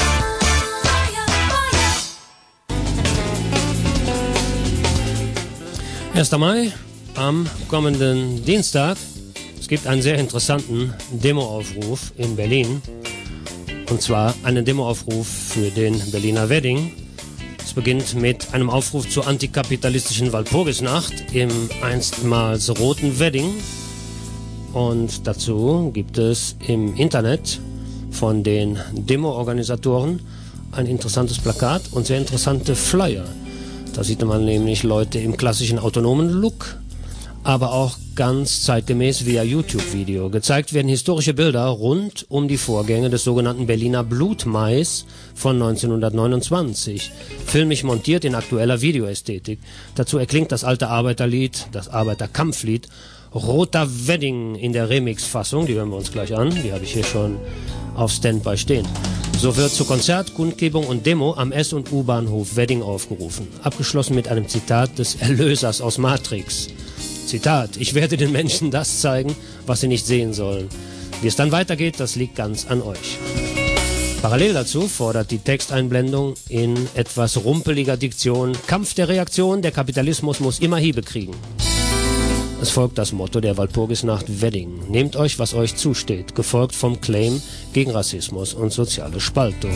1. Mai, am kommenden Dienstag. Es gibt einen sehr interessanten Demoaufruf in Berlin. Und zwar einen Demoaufruf für den Berliner Wedding. Es beginnt mit einem Aufruf zur antikapitalistischen Walpurgisnacht im einstmals roten Wedding. Und dazu gibt es im Internet von den Demo-Organisatoren ein interessantes Plakat und sehr interessante Flyer. Da sieht man nämlich Leute im klassischen autonomen Look, aber auch ganz zeitgemäß via YouTube-Video. Gezeigt werden historische Bilder rund um die Vorgänge des sogenannten Berliner Blutmais von 1929. Filmisch montiert in aktueller Videoästhetik. Dazu erklingt das alte Arbeiterlied, das Arbeiterkampflied Roter Wedding in der Remix-Fassung. Die hören wir uns gleich an. Die habe ich hier schon auf Standby stehen. So wird zu Konzert, Kundgebung und Demo am S- und U-Bahnhof Wedding aufgerufen. Abgeschlossen mit einem Zitat des Erlösers aus Matrix. Zitat: Ich werde den Menschen das zeigen, was sie nicht sehen sollen. Wie es dann weitergeht, das liegt ganz an euch. Parallel dazu fordert die Texteinblendung in etwas rumpeliger Diktion: Kampf der Reaktion, der Kapitalismus muss immer Hiebe kriegen. Es folgt das Motto der Walpurgisnacht Wedding: Nehmt euch, was euch zusteht, gefolgt vom Claim gegen Rassismus und soziale Spaltung.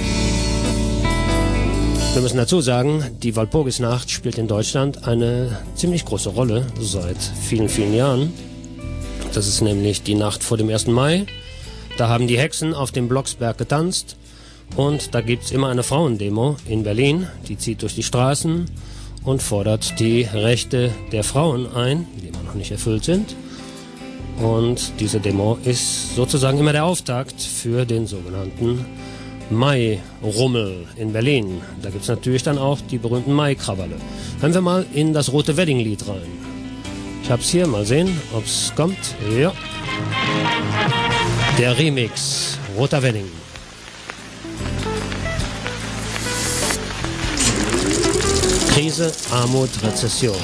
Wir müssen dazu sagen, die Walpurgisnacht spielt in Deutschland eine ziemlich große Rolle seit vielen, vielen Jahren. Das ist nämlich die Nacht vor dem 1. Mai. Da haben die Hexen auf dem Blocksberg getanzt und da gibt's immer eine Frauendemo in Berlin. Die zieht durch die Straßen und fordert die Rechte der Frauen ein, die immer noch nicht erfüllt sind. Und diese Demo ist sozusagen immer der Auftakt für den sogenannten Mai-Rummel in Berlin. Da gibt es natürlich dann auch die berühmten Mai-Krawalle. Hören wir mal in das rote Wedding-Lied rein. Ich hab's hier, mal sehen, ob's kommt. Ja. Der Remix, Roter Wedding. Krise, Armut, Rezession.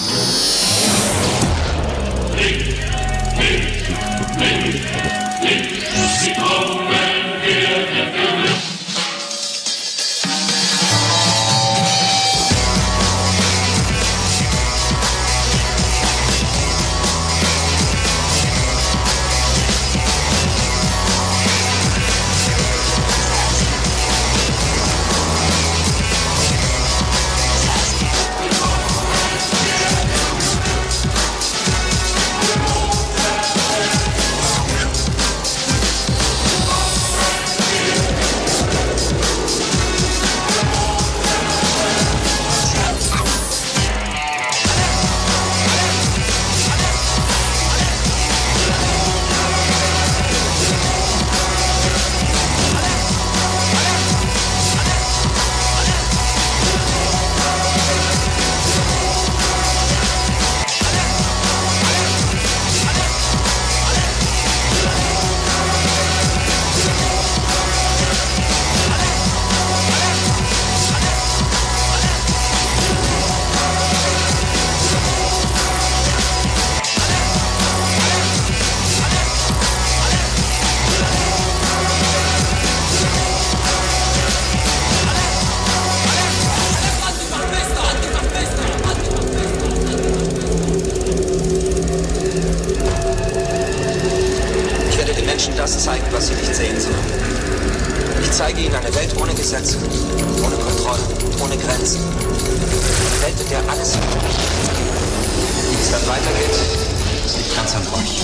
das zeigen, was sie nicht sehen sollen. Ich zeige ihnen eine Welt ohne Gesetze, ohne Kontrolle, ohne Grenzen. Eine Welt, in der alles Wie es dann weitergeht, das liegt ganz an euch.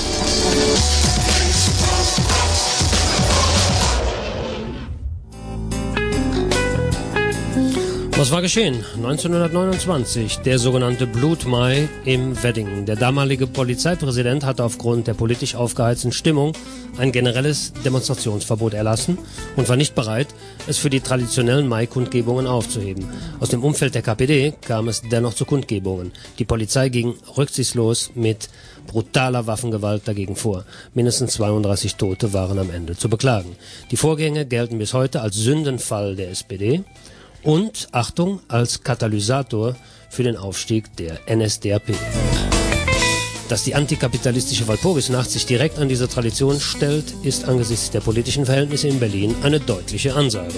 Was war geschehen? 1929, der sogenannte Blutmai im Wedding. Der damalige Polizeipräsident hatte aufgrund der politisch aufgeheizten Stimmung ein generelles Demonstrationsverbot erlassen und war nicht bereit, es für die traditionellen Mai-Kundgebungen aufzuheben. Aus dem Umfeld der KPD kam es dennoch zu Kundgebungen. Die Polizei ging rücksichtslos mit brutaler Waffengewalt dagegen vor. Mindestens 32 Tote waren am Ende zu beklagen. Die Vorgänge gelten bis heute als Sündenfall der SPD und, Achtung, als Katalysator für den Aufstieg der NSDAP. Dass die antikapitalistische Walpurgisnacht sich direkt an diese Tradition stellt, ist angesichts der politischen Verhältnisse in Berlin eine deutliche Ansage.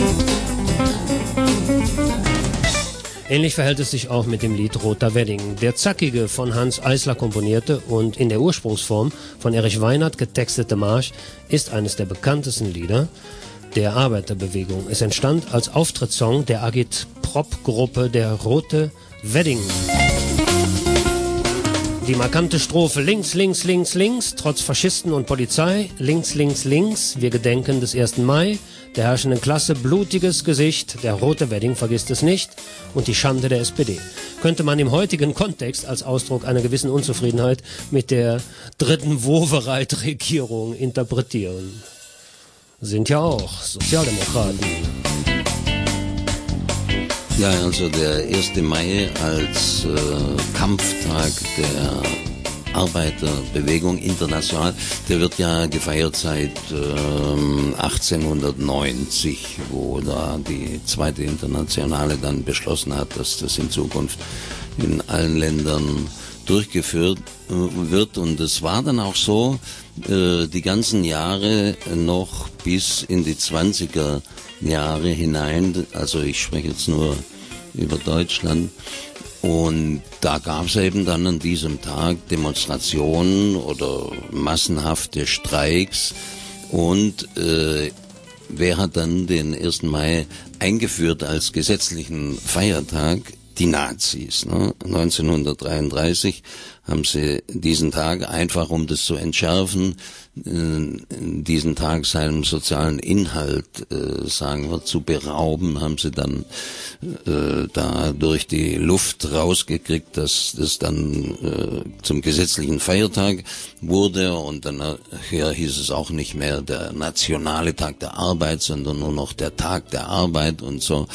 Ähnlich verhält es sich auch mit dem Lied Roter Wedding. Der zackige, von Hans Eisler komponierte und in der Ursprungsform von Erich Weinert getextete Marsch ist eines der bekanntesten Lieder der Arbeiterbewegung. Es entstand als Auftrittssong der Agit-Prop-Gruppe der Rote Wedding. Die markante Strophe links, links, links, links, trotz Faschisten und Polizei, links, links, links, wir gedenken des 1. Mai, der herrschenden Klasse, blutiges Gesicht, der Rote Wedding vergisst es nicht und die Schande der SPD. Könnte man im heutigen Kontext als Ausdruck einer gewissen Unzufriedenheit mit der dritten Wowereit-Regierung interpretieren. Sind ja auch Sozialdemokraten. Ja, also der 1. Mai als Kampftag der Arbeiterbewegung international, der wird ja gefeiert seit 1890, wo da die Zweite Internationale dann beschlossen hat, dass das in Zukunft in allen Ländern durchgeführt wird. Und es war dann auch so, die ganzen Jahre noch bis in die 20er Jahre hinein, also ich spreche jetzt nur über Deutschland, und da gab es eben dann an diesem Tag Demonstrationen oder massenhafte Streiks und wer hat dann den 1. Mai eingeführt als gesetzlichen Feiertag? Die Nazis. 1933 haben sie diesen Tag, einfach um das zu entschärfen, diesen Tag seinem sozialen Inhalt, sagen wir, zu berauben, haben sie dann da durch die Luft rausgekriegt, dass das dann zum gesetzlichen Feiertag wurde, und dann hieß es auch nicht mehr der nationale Tag der Arbeit, sondern nur noch der Tag der Arbeit und so.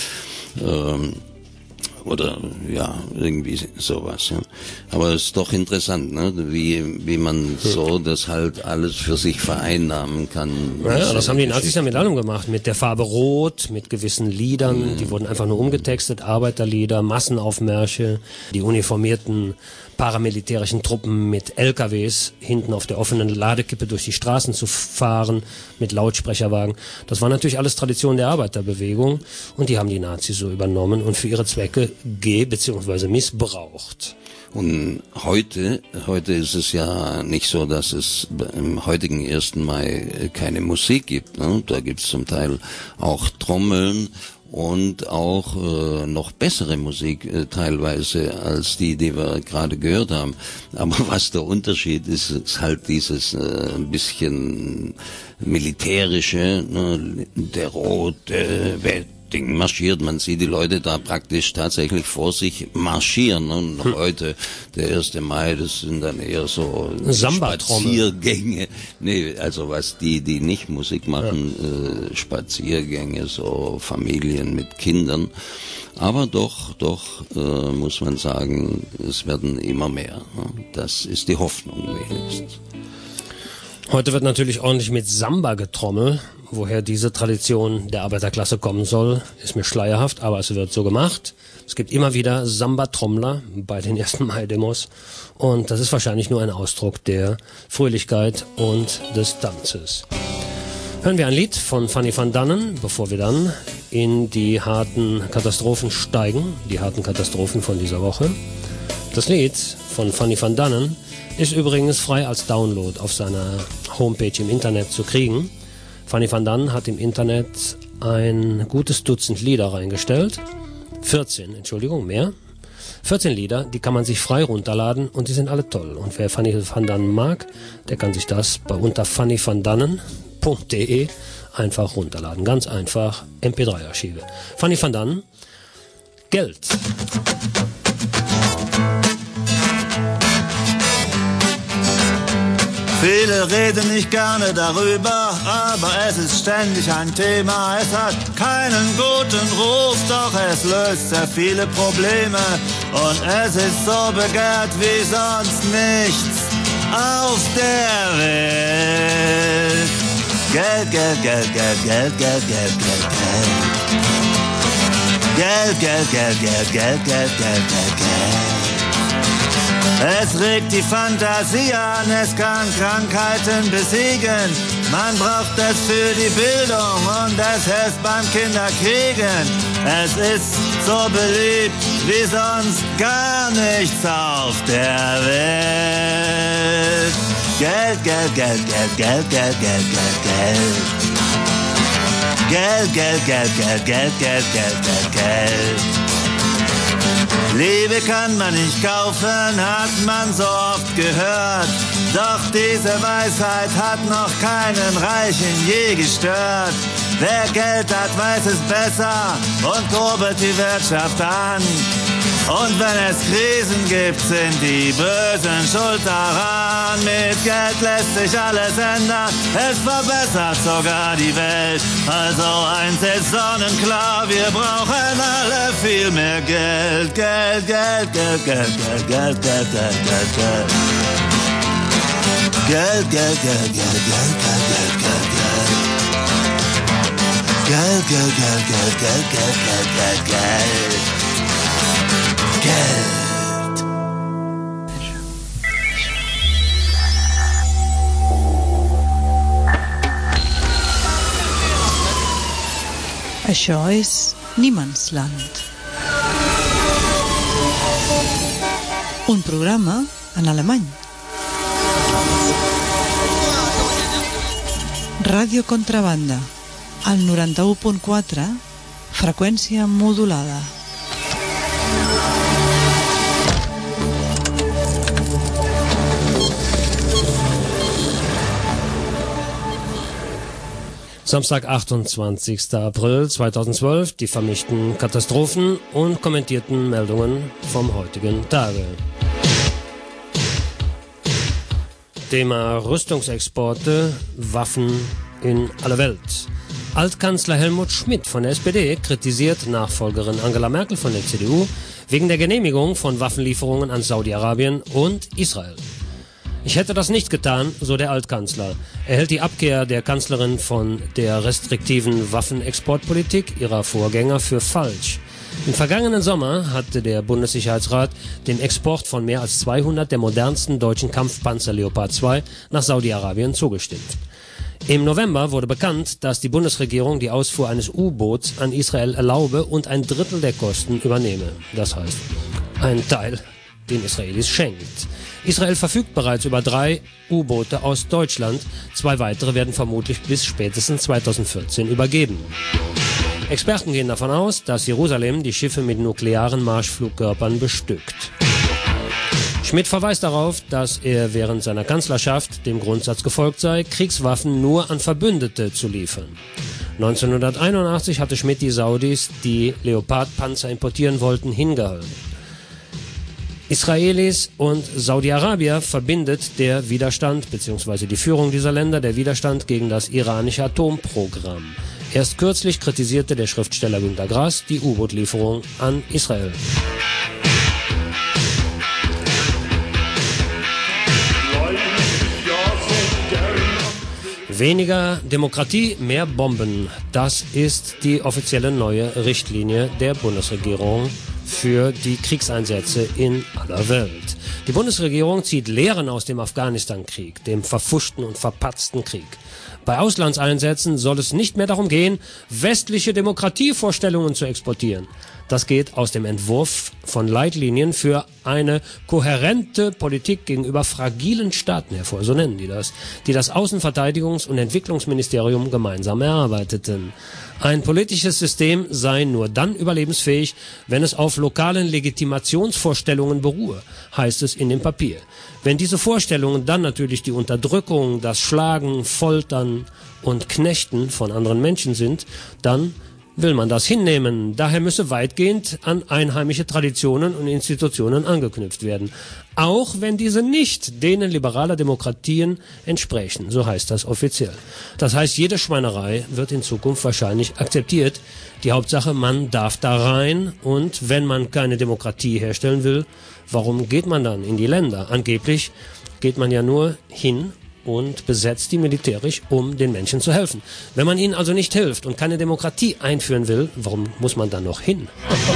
Oder ja, irgendwie sowas. Ja. Aber es ist doch interessant, ne? wie man so das halt alles für sich vereinnahmen kann. Ja, das haben die Nazis ja mit allem gemacht. Mit der Farbe Rot, mit gewissen Liedern, die wurden einfach nur umgetextet, Arbeiterlieder, Massenaufmärsche, die uniformierten paramilitärischen Truppen mit LKWs hinten auf der offenen Ladekippe durch die Straßen zu fahren, mit Lautsprecherwagen. Das war natürlich alles Tradition der Arbeiterbewegung und die haben die Nazis so übernommen und für ihre Zwecke bzw. missbraucht. Und heute ist es ja nicht so, dass es im heutigen 1. Mai keine Musik gibt. Ne? Da gibt es zum Teil auch Trommeln und auch noch bessere Musik teilweise als die wir gerade gehört haben. Aber was der Unterschied ist, ist halt dieses ein bisschen militärische, ne? Der rote Wedding marschiert. Man sieht die Leute da praktisch tatsächlich vor sich marschieren. Und heute, der 1. Mai, das sind dann eher so Spaziergänge. Nee, also was die nicht Musik machen, Spaziergänge, so Familien mit Kindern. Aber doch muss man sagen, es werden immer mehr. Das ist die Hoffnung wenigstens. Heute wird natürlich ordentlich mit Samba getrommelt. Woher diese Tradition der Arbeiterklasse kommen soll, ist mir schleierhaft, aber es wird so gemacht. Es gibt immer wieder Samba-Trommler bei den 1. Mai-Demos und das ist wahrscheinlich nur ein Ausdruck der Fröhlichkeit und des Tanzes. Hören wir ein Lied von Fanny van Dannen, bevor wir dann in die harten Katastrophen steigen, die harten Katastrophen von dieser Woche. Das Lied von Fanny van Dannen ist übrigens frei als Download auf seiner Homepage im Internet zu kriegen. Fanny van Dannen hat im Internet ein gutes Dutzend Lieder reingestellt. 14, Entschuldigung, mehr. 14 Lieder, die kann man sich frei runterladen und die sind alle toll. Und wer Fanny van Dannen mag, der kann sich das unter fannyvandannen.de einfach runterladen. Ganz einfach MP3-Archive. Fanny van Dannen, Geld. Viele reden nicht gerne darüber, aber es ist ständig ein Thema. Es hat keinen guten Ruf, doch es löst sehr viele Probleme. Und es ist so begehrt wie sonst nichts auf der Welt. Geld, Geld, Geld, Geld, Geld, Geld, Geld, Geld, Geld. Geld, Geld, Geld, Geld, Geld, Geld, Geld, Geld, Geld. Es regt die Fantasie an, es kann Krankheiten besiegen. Man braucht es für die Bildung und es hilft beim Kinderkriegen. Es ist so beliebt wie sonst gar nichts auf der Welt. Geld, Geld, Geld, Geld, Geld, Geld, Geld, Geld, Geld. Geld, Geld, Geld, Geld, Geld, Geld, Geld, Geld, Geld. Liebe kann man nicht kaufen, hat man so oft gehört. Doch diese Weisheit hat noch keinen Reichen je gestört. Wer Geld hat, weiß es besser und kurbelt die Wirtschaft an. Und wenn es Krisen gibt, sind die Bösen schuld daran. Mit Geld lässt sich alles ändern, es verbessert sogar die Welt. Also eins ist sonnenklar, wir brauchen alle viel mehr Geld. Geld, Geld, Geld, Geld, Geld, Geld, Geld, Geld, Geld, Geld. Geld, Geld, Geld, Geld, Geld, Geld, Geld, Geld. Geld, Geld, Geld, Geld, Geld, Geld, Geld, Geld, Geld. Geld. Això és Niemandsland. Un programa en alemany. Ràdio Contrabanda, al 91.4, freqüència modulada. Samstag, 28. April 2012, die vermischten Katastrophen und kommentierten Meldungen vom heutigen Tage. Thema Rüstungsexporte, Waffen in aller Welt. Altkanzler Helmut Schmidt von der SPD kritisiert Nachfolgerin Angela Merkel von der CDU wegen der Genehmigung von Waffenlieferungen an Saudi-Arabien und Israel. Ich hätte das nicht getan, so der Altkanzler. Er hält die Abkehr der Kanzlerin von der restriktiven Waffenexportpolitik ihrer Vorgänger für falsch. Im vergangenen Sommer hatte der Bundessicherheitsrat den Export von mehr als 200 der modernsten deutschen Kampfpanzer Leopard 2 nach Saudi-Arabien zugestimmt. Im November wurde bekannt, dass die Bundesregierung die Ausfuhr eines U-Boots an Israel erlaube und ein Drittel der Kosten übernehme. Das heißt, ein Teil den Israelis schenkt. Israel verfügt bereits über 3 U-Boote aus Deutschland. 2 weitere werden vermutlich bis spätestens 2014 übergeben. Experten gehen davon aus, dass Jerusalem die Schiffe mit nuklearen Marschflugkörpern bestückt. Schmidt verweist darauf, dass er während seiner Kanzlerschaft dem Grundsatz gefolgt sei, Kriegswaffen nur an Verbündete zu liefern. 1981 hatte Schmidt die Saudis, die Leopard-Panzer importieren wollten, hingehalten. Israelis und Saudi-Arabier verbindet der Widerstand bzw. die Führung dieser Länder der Widerstand gegen das iranische Atomprogramm. Erst kürzlich kritisierte der Schriftsteller Günter Grass die U-Boot-Lieferung an Israel. Weniger Demokratie, mehr Bomben. Das ist die offizielle neue Richtlinie der Bundesregierung für die Kriegseinsätze in aller Welt. Die Bundesregierung zieht Lehren aus dem Afghanistan-Krieg, dem verfuschten und verpatzten Krieg. Bei Auslandseinsätzen soll es nicht mehr darum gehen, westliche Demokratievorstellungen zu exportieren. Das geht aus dem Entwurf von Leitlinien für eine kohärente Politik gegenüber fragilen Staaten hervor, so nennen die das Außenverteidigungs- und Entwicklungsministerium gemeinsam erarbeiteten. Ein politisches System sei nur dann überlebensfähig, wenn es auf lokalen Legitimationsvorstellungen beruhe, heißt es in dem Papier. Wenn diese Vorstellungen dann natürlich die Unterdrückung, das Schlagen, Foltern und Knechten von anderen Menschen sind, dann will man das hinnehmen. Daher müsse weitgehend an einheimische Traditionen und Institutionen angeknüpft werden. Auch wenn diese nicht denen liberaler Demokratien entsprechen, so heißt das offiziell. Das heißt, jede Schweinerei wird in Zukunft wahrscheinlich akzeptiert. Die Hauptsache, man darf da rein, und wenn man keine Demokratie herstellen will, warum geht man dann in die Länder? Angeblich geht man ja nur hin und besetzt die militärisch, um den Menschen zu helfen. Wenn man ihnen also nicht hilft und keine Demokratie einführen will, warum muss man dann noch hin?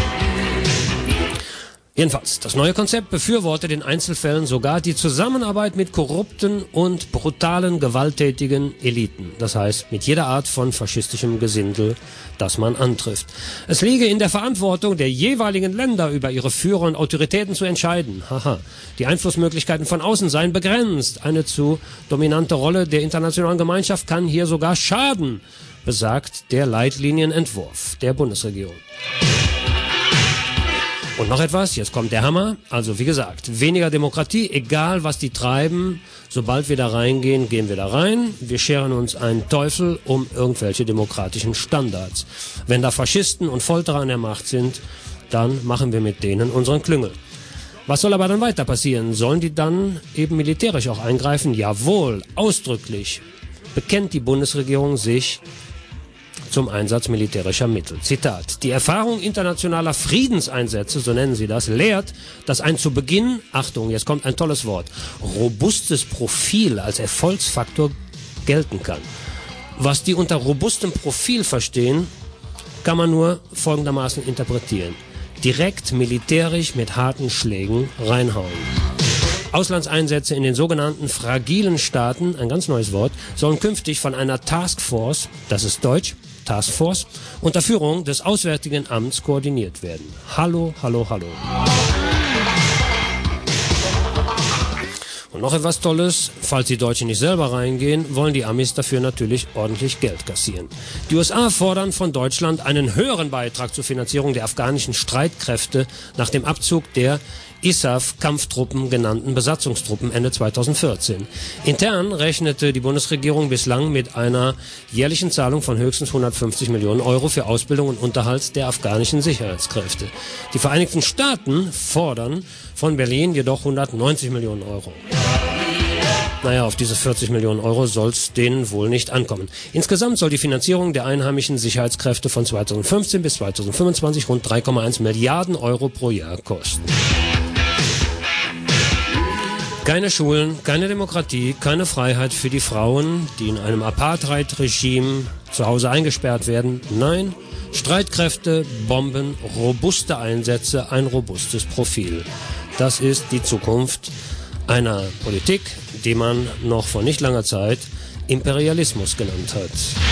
Jedenfalls, das neue Konzept befürwortet in Einzelfällen sogar die Zusammenarbeit mit korrupten und brutalen, gewalttätigen Eliten. Das heißt, mit jeder Art von faschistischem Gesindel, das man antrifft. Es liege in der Verantwortung der jeweiligen Länder, über ihre Führer und Autoritäten zu entscheiden. Haha. Die Einflussmöglichkeiten von außen seien begrenzt. Eine zu dominante Rolle der internationalen Gemeinschaft kann hier sogar schaden, besagt der Leitlinienentwurf der Bundesregierung. Und noch etwas, jetzt kommt der Hammer. Also wie gesagt, weniger Demokratie, egal was die treiben. Sobald wir da reingehen, gehen wir da rein. Wir scheren uns einen Teufel um irgendwelche demokratischen Standards. Wenn da Faschisten und Folterer an der Macht sind, dann machen wir mit denen unseren Klüngel. Was soll aber dann weiter passieren? Sollen die dann eben militärisch auch eingreifen? Jawohl, ausdrücklich bekennt die Bundesregierung sich zum Einsatz militärischer Mittel. Zitat: Die Erfahrung internationaler Friedenseinsätze, so nennen sie das, lehrt, dass ein zu Beginn, Achtung, jetzt kommt ein tolles Wort, robustes Profil als Erfolgsfaktor gelten kann. Was die unter robustem Profil verstehen, kann man nur folgendermaßen interpretieren: direkt militärisch mit harten Schlägen reinhauen. Auslandseinsätze in den sogenannten fragilen Staaten, ein ganz neues Wort, sollen künftig von einer Taskforce, das ist Deutsch, Taskforce, unter Führung des Auswärtigen Amts koordiniert werden. Hallo, hallo, hallo. Und noch etwas Tolles, falls die Deutschen nicht selber reingehen, wollen die Amis dafür natürlich ordentlich Geld kassieren. Die USA fordern von Deutschland einen höheren Beitrag zur Finanzierung der afghanischen Streitkräfte nach dem Abzug der ISAF-Kampftruppen genannten Besatzungstruppen Ende 2014. Intern rechnete die Bundesregierung bislang mit einer jährlichen Zahlung von höchstens 150 Millionen Euro für Ausbildung und Unterhalt der afghanischen Sicherheitskräfte. Die Vereinigten Staaten fordern von Berlin jedoch 190 Millionen Euro. Naja, auf diese 40 Millionen Euro soll es denen wohl nicht ankommen. Insgesamt soll die Finanzierung der einheimischen Sicherheitskräfte von 2015 bis 2025 rund 3,1 Milliarden Euro pro Jahr kosten. Keine Schulen, keine Demokratie, keine Freiheit für die Frauen, die in einem Apartheid-Regime zu Hause eingesperrt werden. Nein, Streitkräfte, Bomben, robuste Einsätze, ein robustes Profil. Das ist die Zukunft einer Politik, die man noch vor nicht langer Zeit Imperialismus genannt hat.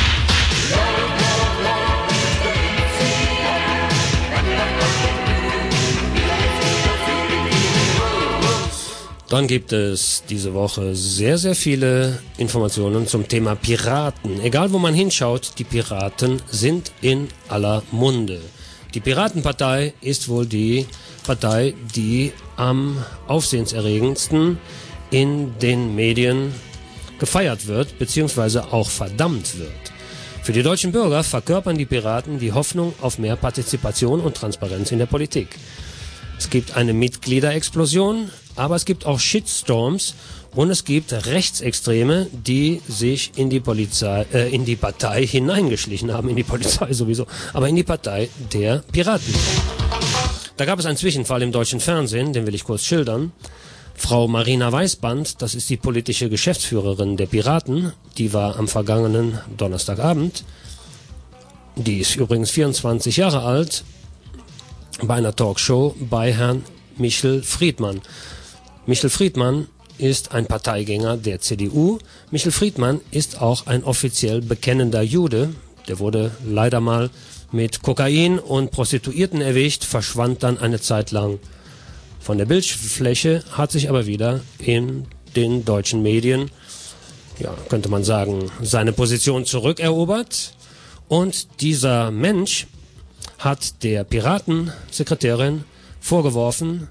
Dann gibt es diese Woche sehr, sehr viele Informationen zum Thema Piraten. Egal wo man hinschaut, die Piraten sind in aller Munde. Die Piratenpartei ist wohl die Partei, die am aufsehenserregendsten in den Medien gefeiert wird, beziehungsweise auch verdammt wird. Für die deutschen Bürger verkörpern die Piraten die Hoffnung auf mehr Partizipation und Transparenz in der Politik. Es gibt eine Mitgliederexplosion, aber es gibt auch Shitstorms und es gibt Rechtsextreme, die sich in die Partei hineingeschlichen haben, in die Polizei sowieso, aber in die Partei der Piraten. Da gab es einen Zwischenfall im deutschen Fernsehen, den will ich kurz schildern. Frau Marina Weißband, das ist die politische Geschäftsführerin der Piraten, die war am vergangenen Donnerstagabend, die ist übrigens 24 Jahre alt, bei einer Talkshow bei Herrn Michel Friedmann. Michel Friedmann ist ein Parteigänger der CDU. Michel Friedmann ist auch ein offiziell bekennender Jude. Der wurde leider mal mit Kokain und Prostituierten erwischt, verschwand dann eine Zeit lang von der Bildfläche, hat sich aber wieder in den deutschen Medien, ja, könnte man sagen, seine Position zurückerobert. Und dieser Mensch hat der Piratensekretärin vorgeworfen,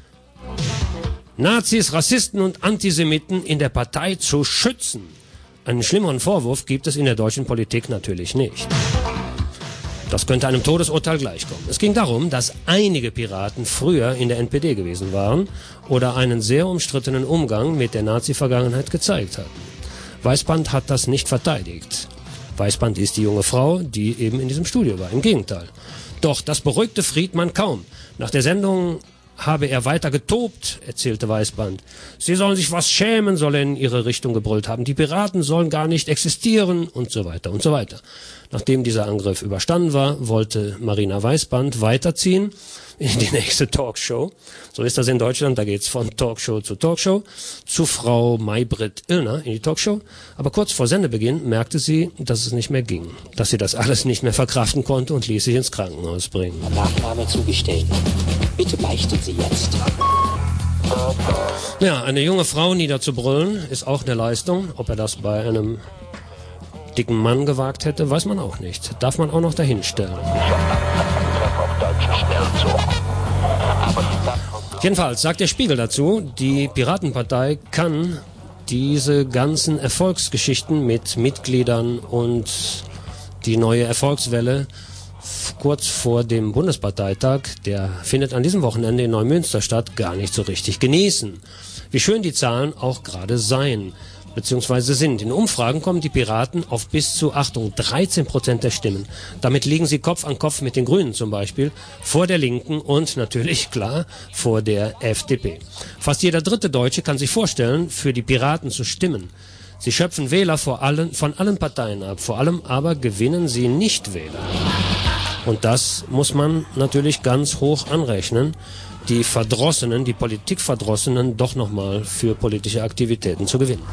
Nazis, Rassisten und Antisemiten in der Partei zu schützen. Einen schlimmeren Vorwurf gibt es in der deutschen Politik natürlich nicht. Das könnte einem Todesurteil gleichkommen. Es ging darum, dass einige Piraten früher in der NPD gewesen waren oder einen sehr umstrittenen Umgang mit der Nazi-Vergangenheit gezeigt hatten. Weißband hat das nicht verteidigt. Weißband ist die junge Frau, die eben in diesem Studio war. Im Gegenteil. Doch das beruhigte Friedmann kaum. Nach der Sendung habe er weiter getobt, erzählte Weißband. Sie sollen sich was schämen, soll er in ihre Richtung gebrüllt haben. Die Piraten sollen gar nicht existieren und so weiter und so weiter. Nachdem dieser Angriff überstanden war, wollte Marina Weißband weiterziehen in die nächste Talkshow. So ist das in Deutschland, da geht's von Talkshow zu Frau Maybrit Illner in die Talkshow. Aber kurz vor Sendebeginn merkte sie, dass es nicht mehr ging, dass sie das alles nicht mehr verkraften konnte und ließ sich ins Krankenhaus bringen. Nachname zugestellt. Bitte beichten Sie jetzt. Ja, eine junge Frau niederzubrüllen ist auch eine Leistung. Ob er das bei einem dicken Mann gewagt hätte, weiß man auch nicht. Darf man auch noch dahinstellen. Jedenfalls sagt der Spiegel dazu, die Piratenpartei kann diese ganzen Erfolgsgeschichten mit Mitgliedern und die neue Erfolgswelle kurz vor dem Bundesparteitag, der findet an diesem Wochenende in Neumünster statt, gar nicht so richtig genießen. Wie schön die Zahlen auch gerade seien, beziehungsweise sind. In Umfragen kommen die Piraten auf bis zu, Achtung, 13% der Stimmen. Damit liegen sie Kopf an Kopf mit den Grünen zum Beispiel, vor der Linken und natürlich, klar, vor der FDP. Fast jeder dritte Deutsche kann sich vorstellen, für die Piraten zu stimmen. Sie schöpfen Wähler von allen Parteien ab, vor allem aber gewinnen sie Nichtwähler. Und das muss man natürlich ganz hoch anrechnen, die Verdrossenen, die Politikverdrossenen doch nochmal für politische Aktivitäten zu gewinnen.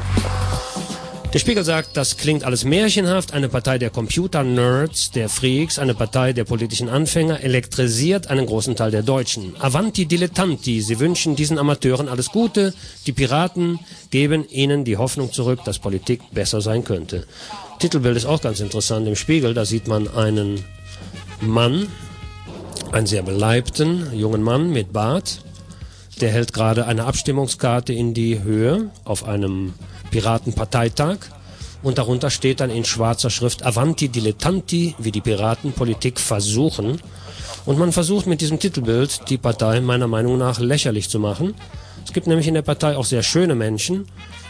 Der Spiegel sagt, das klingt alles märchenhaft, eine Partei der Computer-Nerds, der Freaks, eine Partei der politischen Anfänger, elektrisiert einen großen Teil der Deutschen. Avanti dilettanti, sie wünschen diesen Amateuren alles Gute, die Piraten geben ihnen die Hoffnung zurück, dass Politik besser sein könnte. Titelbild ist auch ganz interessant im Spiegel, da sieht man einen Mann, einen sehr beleibten jungen Mann mit Bart, der hält gerade eine Abstimmungskarte in die Höhe auf einem Piratenparteitag und darunter steht dann in schwarzer Schrift Avanti dilettanti, wie die Piraten Politik versuchen. Und man versucht mit diesem Titelbild die Partei meiner Meinung nach lächerlich zu machen. Es gibt nämlich in der Partei auch sehr schöne Menschen,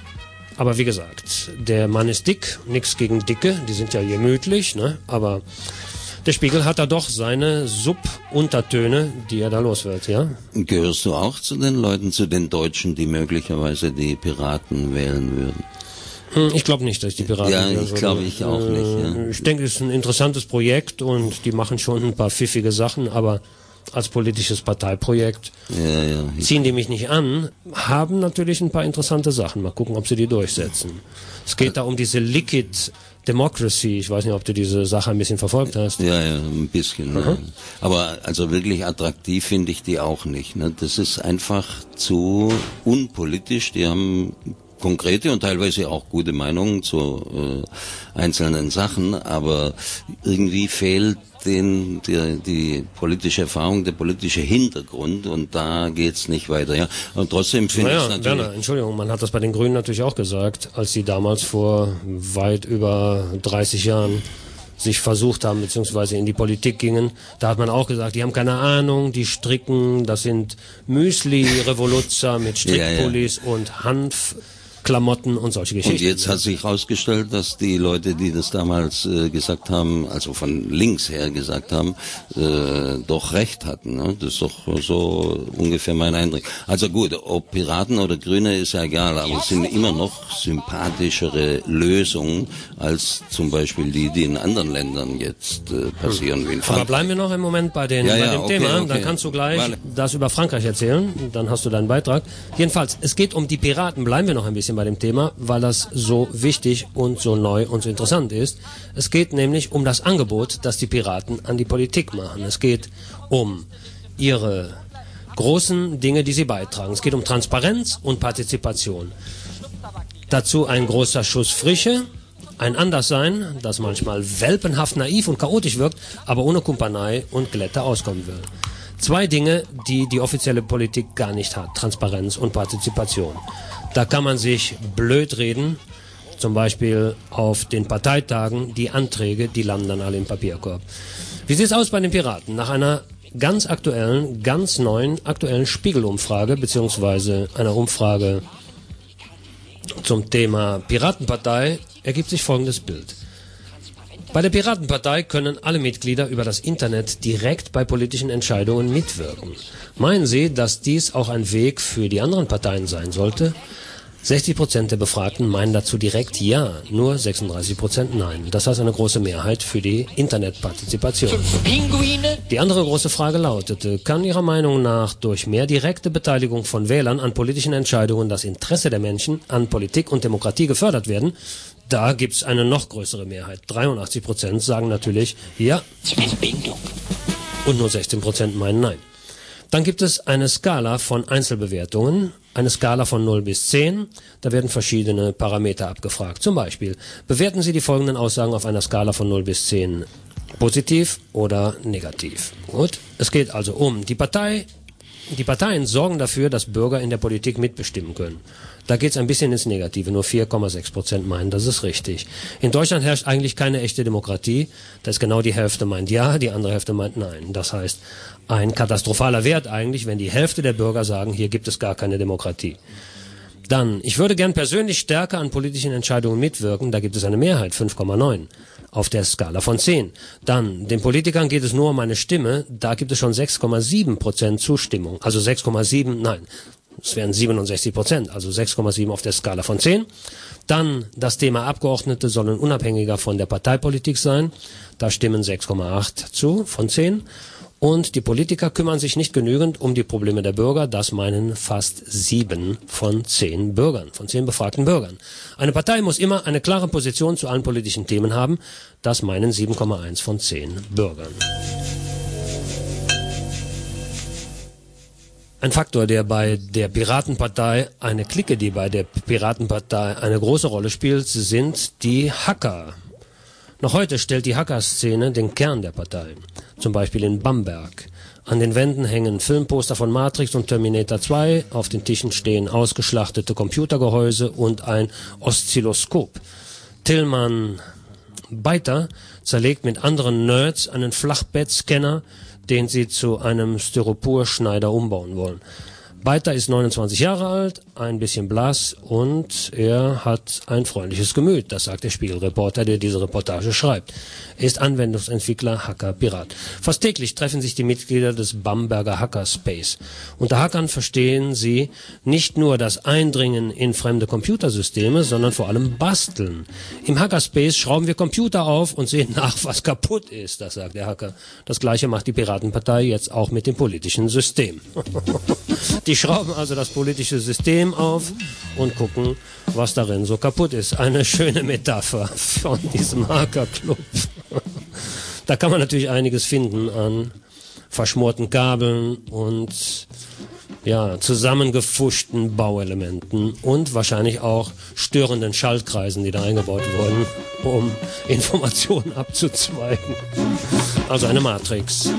aber wie gesagt, der Mann ist dick, nichts gegen Dicke, die sind ja gemütlich, ne? Aber der Spiegel hat da doch seine Subuntertöne, die er da los wird, ja? Gehörst du auch zu den Leuten, zu den Deutschen, die möglicherweise die Piraten wählen würden? Ich glaube nicht, dass ich die Piraten wählen würde. Ja, ich glaube ich auch nicht. Ja. Ich denke, es ist ein interessantes Projekt und die machen schon ein paar pfiffige Sachen, aber als politisches Parteiprojekt ziehen die mich nicht an, haben natürlich ein paar interessante Sachen. Mal gucken, ob sie die durchsetzen. Es geht da um diese Liquid Democracy. Ich weiß nicht, ob du diese Sache ein bisschen verfolgt hast. Ja, ein bisschen. Ja. Aber also wirklich attraktiv finde ich die auch nicht. Ne? Das ist einfach zu unpolitisch. Die haben konkrete und teilweise auch gute Meinungen zu einzelnen Sachen, aber irgendwie fehlt denen die politische Erfahrung, der politische Hintergrund und da geht's nicht weiter. Ja, und trotzdem finde ich es natürlich. Werner, Entschuldigung, man hat das bei den Grünen natürlich auch gesagt, als sie damals vor weit über 30 Jahren sich versucht haben, beziehungsweise in die Politik gingen, da hat man auch gesagt, die haben keine Ahnung, die stricken, das sind Müsli-Revoluzzer mit Strickpullis und Hanfklamotten und solche Geschichten. Und jetzt hat sich herausgestellt, dass die Leute, die das damals gesagt haben, also von links her gesagt haben, doch recht hatten. Ne? Das ist doch so ungefähr mein Eindruck. Also gut, ob Piraten oder Grüne ist ja egal, aber es sind immer noch sympathischere Lösungen als zum Beispiel die in anderen Ländern jetzt passieren. Wie in Frankreich. Aber bleiben wir noch im Moment bei dem Thema, dann kannst du gleich das über Frankreich erzählen, dann hast du deinen Beitrag. Jedenfalls, es geht um die Piraten, bleiben wir noch ein bisschen bei dem Thema, weil das so wichtig und so neu und so interessant ist. Es geht nämlich um das Angebot, das die Piraten an die Politik machen. Es geht um ihre großen Dinge, die sie beitragen. Es geht um Transparenz und Partizipation. Dazu ein großer Schuss Frische, ein Anderssein, das manchmal welpenhaft naiv und chaotisch wirkt, aber ohne Kumpanei und Glätte auskommen will. 2 Dinge, die die offizielle Politik gar nicht hat: Transparenz und Partizipation. Da kann man sich blöd reden, zum Beispiel auf den Parteitagen, die Anträge, die landen dann alle im Papierkorb. Wie sieht es aus bei den Piraten? Nach einer ganz aktuellen, ganz neuen, aktuellen Spiegelumfrage, beziehungsweise einer Umfrage zum Thema Piratenpartei, ergibt sich folgendes Bild. Bei der Piratenpartei können alle Mitglieder über das Internet direkt bei politischen Entscheidungen mitwirken. Meinen Sie, dass dies auch ein Weg für die anderen Parteien sein sollte? 60% der Befragten meinen dazu direkt ja, nur 36% nein. Das heißt eine große Mehrheit für die Internetpartizipation. Die andere große Frage lautete: Kann Ihrer Meinung nach durch mehr direkte Beteiligung von Wählern an politischen Entscheidungen das Interesse der Menschen an Politik und Demokratie gefördert werden? Da gibt's eine noch größere Mehrheit. 83% sagen natürlich ja. Und nur 16% meinen nein. Dann gibt es eine Skala von Einzelbewertungen, eine Skala von 0 bis 10. Da werden verschiedene Parameter abgefragt. Zum Beispiel, bewerten Sie die folgenden Aussagen auf einer Skala von 0 bis 10 positiv oder negativ. Gut, es geht also um die Partei. Die Parteien sorgen dafür, dass Bürger in der Politik mitbestimmen können. Da geht es ein bisschen ins Negative. Nur 4,6% meinen, das ist richtig. In Deutschland herrscht eigentlich keine echte Demokratie. Da ist genau die Hälfte meint ja, die andere Hälfte meint nein. Das heißt, ein katastrophaler Wert eigentlich, wenn die Hälfte der Bürger sagen, hier gibt es gar keine Demokratie. Dann, ich würde gern persönlich stärker an politischen Entscheidungen mitwirken. Da gibt es eine Mehrheit, 5,9. Auf der Skala von 10. Dann, den Politikern geht es nur um eine Stimme. Da gibt es schon 6,7% Zustimmung. Also 6,7, nein. Es wären 67%, also 6,7 auf der Skala von 10. Dann, das Thema Abgeordnete sollen unabhängiger von der Parteipolitik sein. Da stimmen 6,8 zu von 10. Und die Politiker kümmern sich nicht genügend um die Probleme der Bürger. Das meinen fast 7 von 10 Bürgern, von 10 befragten Bürgern. Eine Partei muss immer eine klare Position zu allen politischen Themen haben. Das meinen 7,1 von 10 Bürgern. Ein Faktor, der bei der Piratenpartei, eine Clique, die bei der Piratenpartei eine große Rolle spielt, sind die Hacker. Noch heute stellt die Hackerszene den Kern der Partei. Zum Beispiel in Bamberg. An den Wänden hängen Filmposter von Matrix und Terminator 2. Auf den Tischen stehen ausgeschlachtete Computergehäuse und ein Oszilloskop. Tillmann Beiter zerlegt mit anderen Nerds einen Flachbettscanner, den sie zu einem Styroporschneider umbauen wollen. Beiter ist 29 Jahre alt, ein bisschen blass und er hat ein freundliches Gemüt, das sagt der Spiegelreporter, der diese Reportage schreibt. Er ist Anwendungsentwickler, Hacker, Pirat. Fast täglich treffen sich die Mitglieder des Bamberger Hackerspace. Unter Hackern verstehen sie nicht nur das Eindringen in fremde Computersysteme, sondern vor allem Basteln. Im Hackerspace schrauben wir Computer auf und sehen nach, was kaputt ist, das sagt der Hacker. Das Gleiche macht die Piratenpartei jetzt auch mit dem politischen System. Die schrauben also das politische System auf und gucken, was darin so kaputt ist. Eine schöne Metapher von diesem Hackerclub. Da kann man natürlich einiges finden an verschmorten Kabeln und ja, zusammengefuschten Bauelementen und wahrscheinlich auch störenden Schaltkreisen, die da eingebaut wurden, um Informationen abzuzweigen. Also eine Matrix.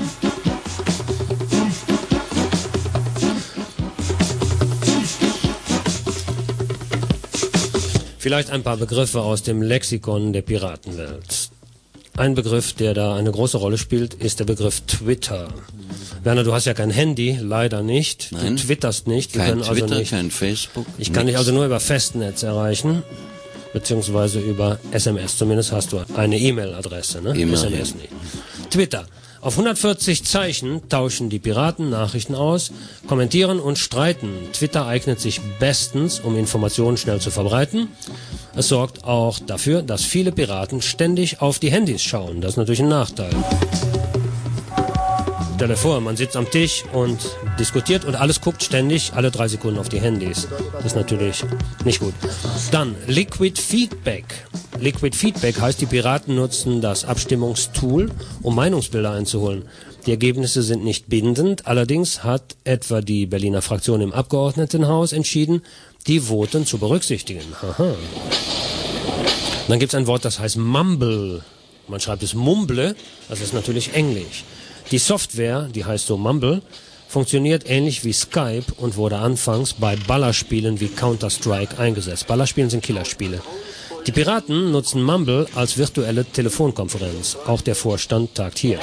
Vielleicht ein paar Begriffe aus dem Lexikon der Piratenwelt. Ein Begriff, der da eine große Rolle spielt, ist der Begriff Twitter. Werner, du hast ja kein Handy, leider nicht. Nein, du twitterst nicht. Kein Twitter, also nicht, kein Facebook. Ich kann dich also nur über Festnetz erreichen, beziehungsweise über SMS. Zumindest hast du eine E-Mail-Adresse, ne? SMS nicht. Twitter. Auf 140 Zeichen tauschen die Piraten Nachrichten aus, kommentieren und streiten. Twitter eignet sich bestens, um Informationen schnell zu verbreiten. Es sorgt auch dafür, dass viele Piraten ständig auf die Handys schauen. Das ist natürlich ein Nachteil. Stell dir vor, man sitzt am Tisch und diskutiert und alles guckt ständig alle 3 Sekunden auf die Handys. Das ist natürlich nicht gut. Dann Liquid Feedback. Liquid Feedback heißt, die Piraten nutzen das Abstimmungstool, um Meinungsbilder einzuholen. Die Ergebnisse sind nicht bindend, allerdings hat etwa die Berliner Fraktion im Abgeordnetenhaus entschieden, die Voten zu berücksichtigen. Aha. Dann gibt es ein Wort, das heißt Mumble. Man schreibt es Mumble, das ist natürlich Englisch. Die Software, die heißt so Mumble, funktioniert ähnlich wie Skype und wurde anfangs bei Ballerspielen wie Counter-Strike eingesetzt. Ballerspielen sind Killerspiele. Die Piraten nutzen Mumble als virtuelle Telefonkonferenz. Auch der Vorstand tagt hier.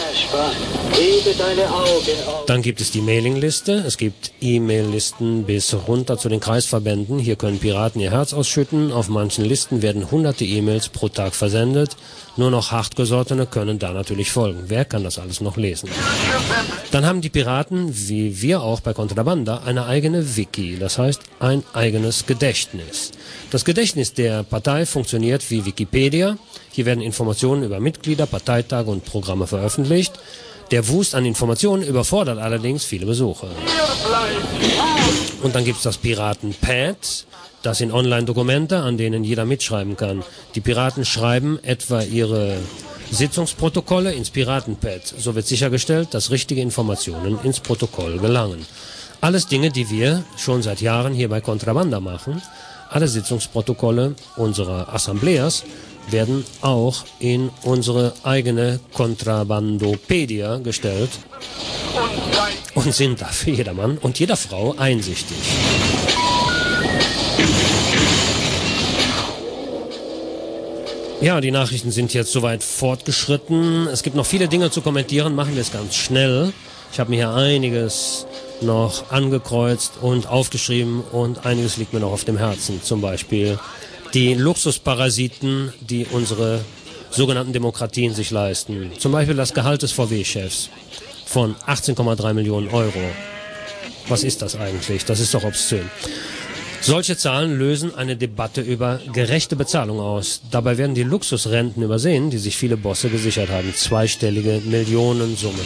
Dann gibt es die Mailingliste. Es gibt E-Mail-Listen bis runter zu den Kreisverbänden. Hier können Piraten ihr Herz ausschütten. Auf manchen Listen werden hunderte E-Mails pro Tag versendet. Nur noch Hartgesottene können da natürlich folgen. Wer kann das alles noch lesen? Dann haben die Piraten, wie wir auch bei Contrabanda, eine eigene Wiki. Das heißt, ein eigenes Gedächtnis. Das Gedächtnis der Partei funktioniert wie Wikipedia. Hier werden Informationen über Mitglieder, Parteitage und Programme veröffentlicht. Der Wust an Informationen überfordert allerdings viele Besucher. Und dann gibt es das Piratenpad. Das sind Online-Dokumente, an denen jeder mitschreiben kann. Die Piraten schreiben etwa ihre Sitzungsprotokolle ins Piratenpad. So wird sichergestellt, dass richtige Informationen ins Protokoll gelangen. Alles Dinge, die wir schon seit Jahren hier bei Contrabanda machen. Alle Sitzungsprotokolle unserer Assembleas werden auch in unsere eigene Contrabandopedia gestellt und sind da für jedermann und jeder Frau einsichtig. Ja, die Nachrichten sind jetzt soweit fortgeschritten. Es gibt noch viele Dinge zu kommentieren, machen wir es ganz schnell. Ich habe mir hier einiges noch angekreuzt und aufgeschrieben und einiges liegt mir noch auf dem Herzen. Zum Beispiel die Luxusparasiten, die unsere sogenannten Demokratien sich leisten. Zum Beispiel das Gehalt des VW-Chefs von 18,3 Millionen Euro. Was ist das eigentlich? Das ist doch obszön. Solche Zahlen lösen eine Debatte über gerechte Bezahlung aus. Dabei werden die Luxusrenten übersehen, die sich viele Bosse gesichert haben. Zweistellige Millionensummen.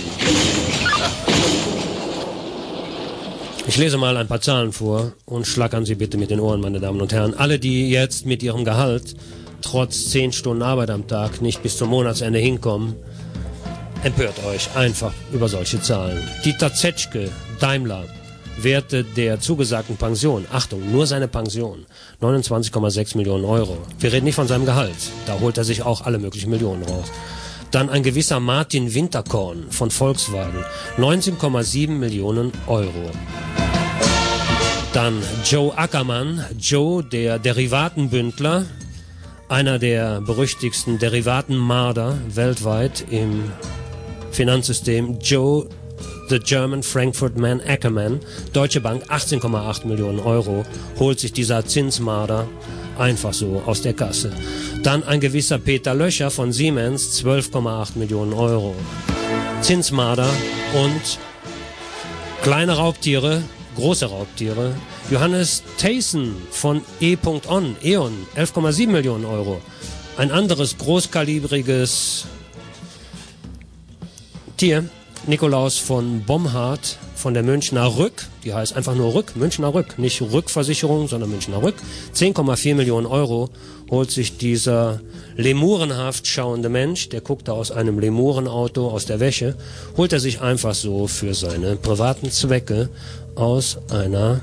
Ich lese mal ein paar Zahlen vor und schlackern Sie bitte mit den Ohren, meine Damen und Herren. Alle, die jetzt mit ihrem Gehalt trotz 10 Stunden Arbeit am Tag nicht bis zum Monatsende hinkommen, empört euch einfach über solche Zahlen. Dieter Zetschke, Daimler, Werte der zugesagten Pension, Achtung, nur seine Pension, 29,6 Millionen Euro. Wir reden nicht von seinem Gehalt, da holt er sich auch alle möglichen Millionen raus. Dann ein gewisser Martin Winterkorn von Volkswagen, 19,7 Millionen Euro. Dann Joe Ackermann, Joe, der Derivatenbündler, einer der berüchtigsten Derivatenmarder weltweit im Finanzsystem. Joe, the German Frankfurt Man Ackermann, Deutsche Bank, 18,8 Millionen Euro, holt sich dieser Zinsmarder einfach so aus der Kasse. Dann ein gewisser Peter Löscher von Siemens, 12,8 Millionen Euro. Zinsmarder und kleine Raubtiere, große Raubtiere. Johannes Theissen von E.ON, 11,7 Millionen Euro. Ein anderes großkalibriges Tier, Nikolaus von Bomhard von der Münchner Rück, die heißt einfach nur Rück, Münchner Rück, nicht Rückversicherung, sondern Münchner Rück. 10,4 Millionen Euro holt sich dieser lemurenhaft schauende Mensch, der guckt da aus einem Lemurenauto aus der Wäsche, holt er sich einfach so für seine privaten Zwecke aus einer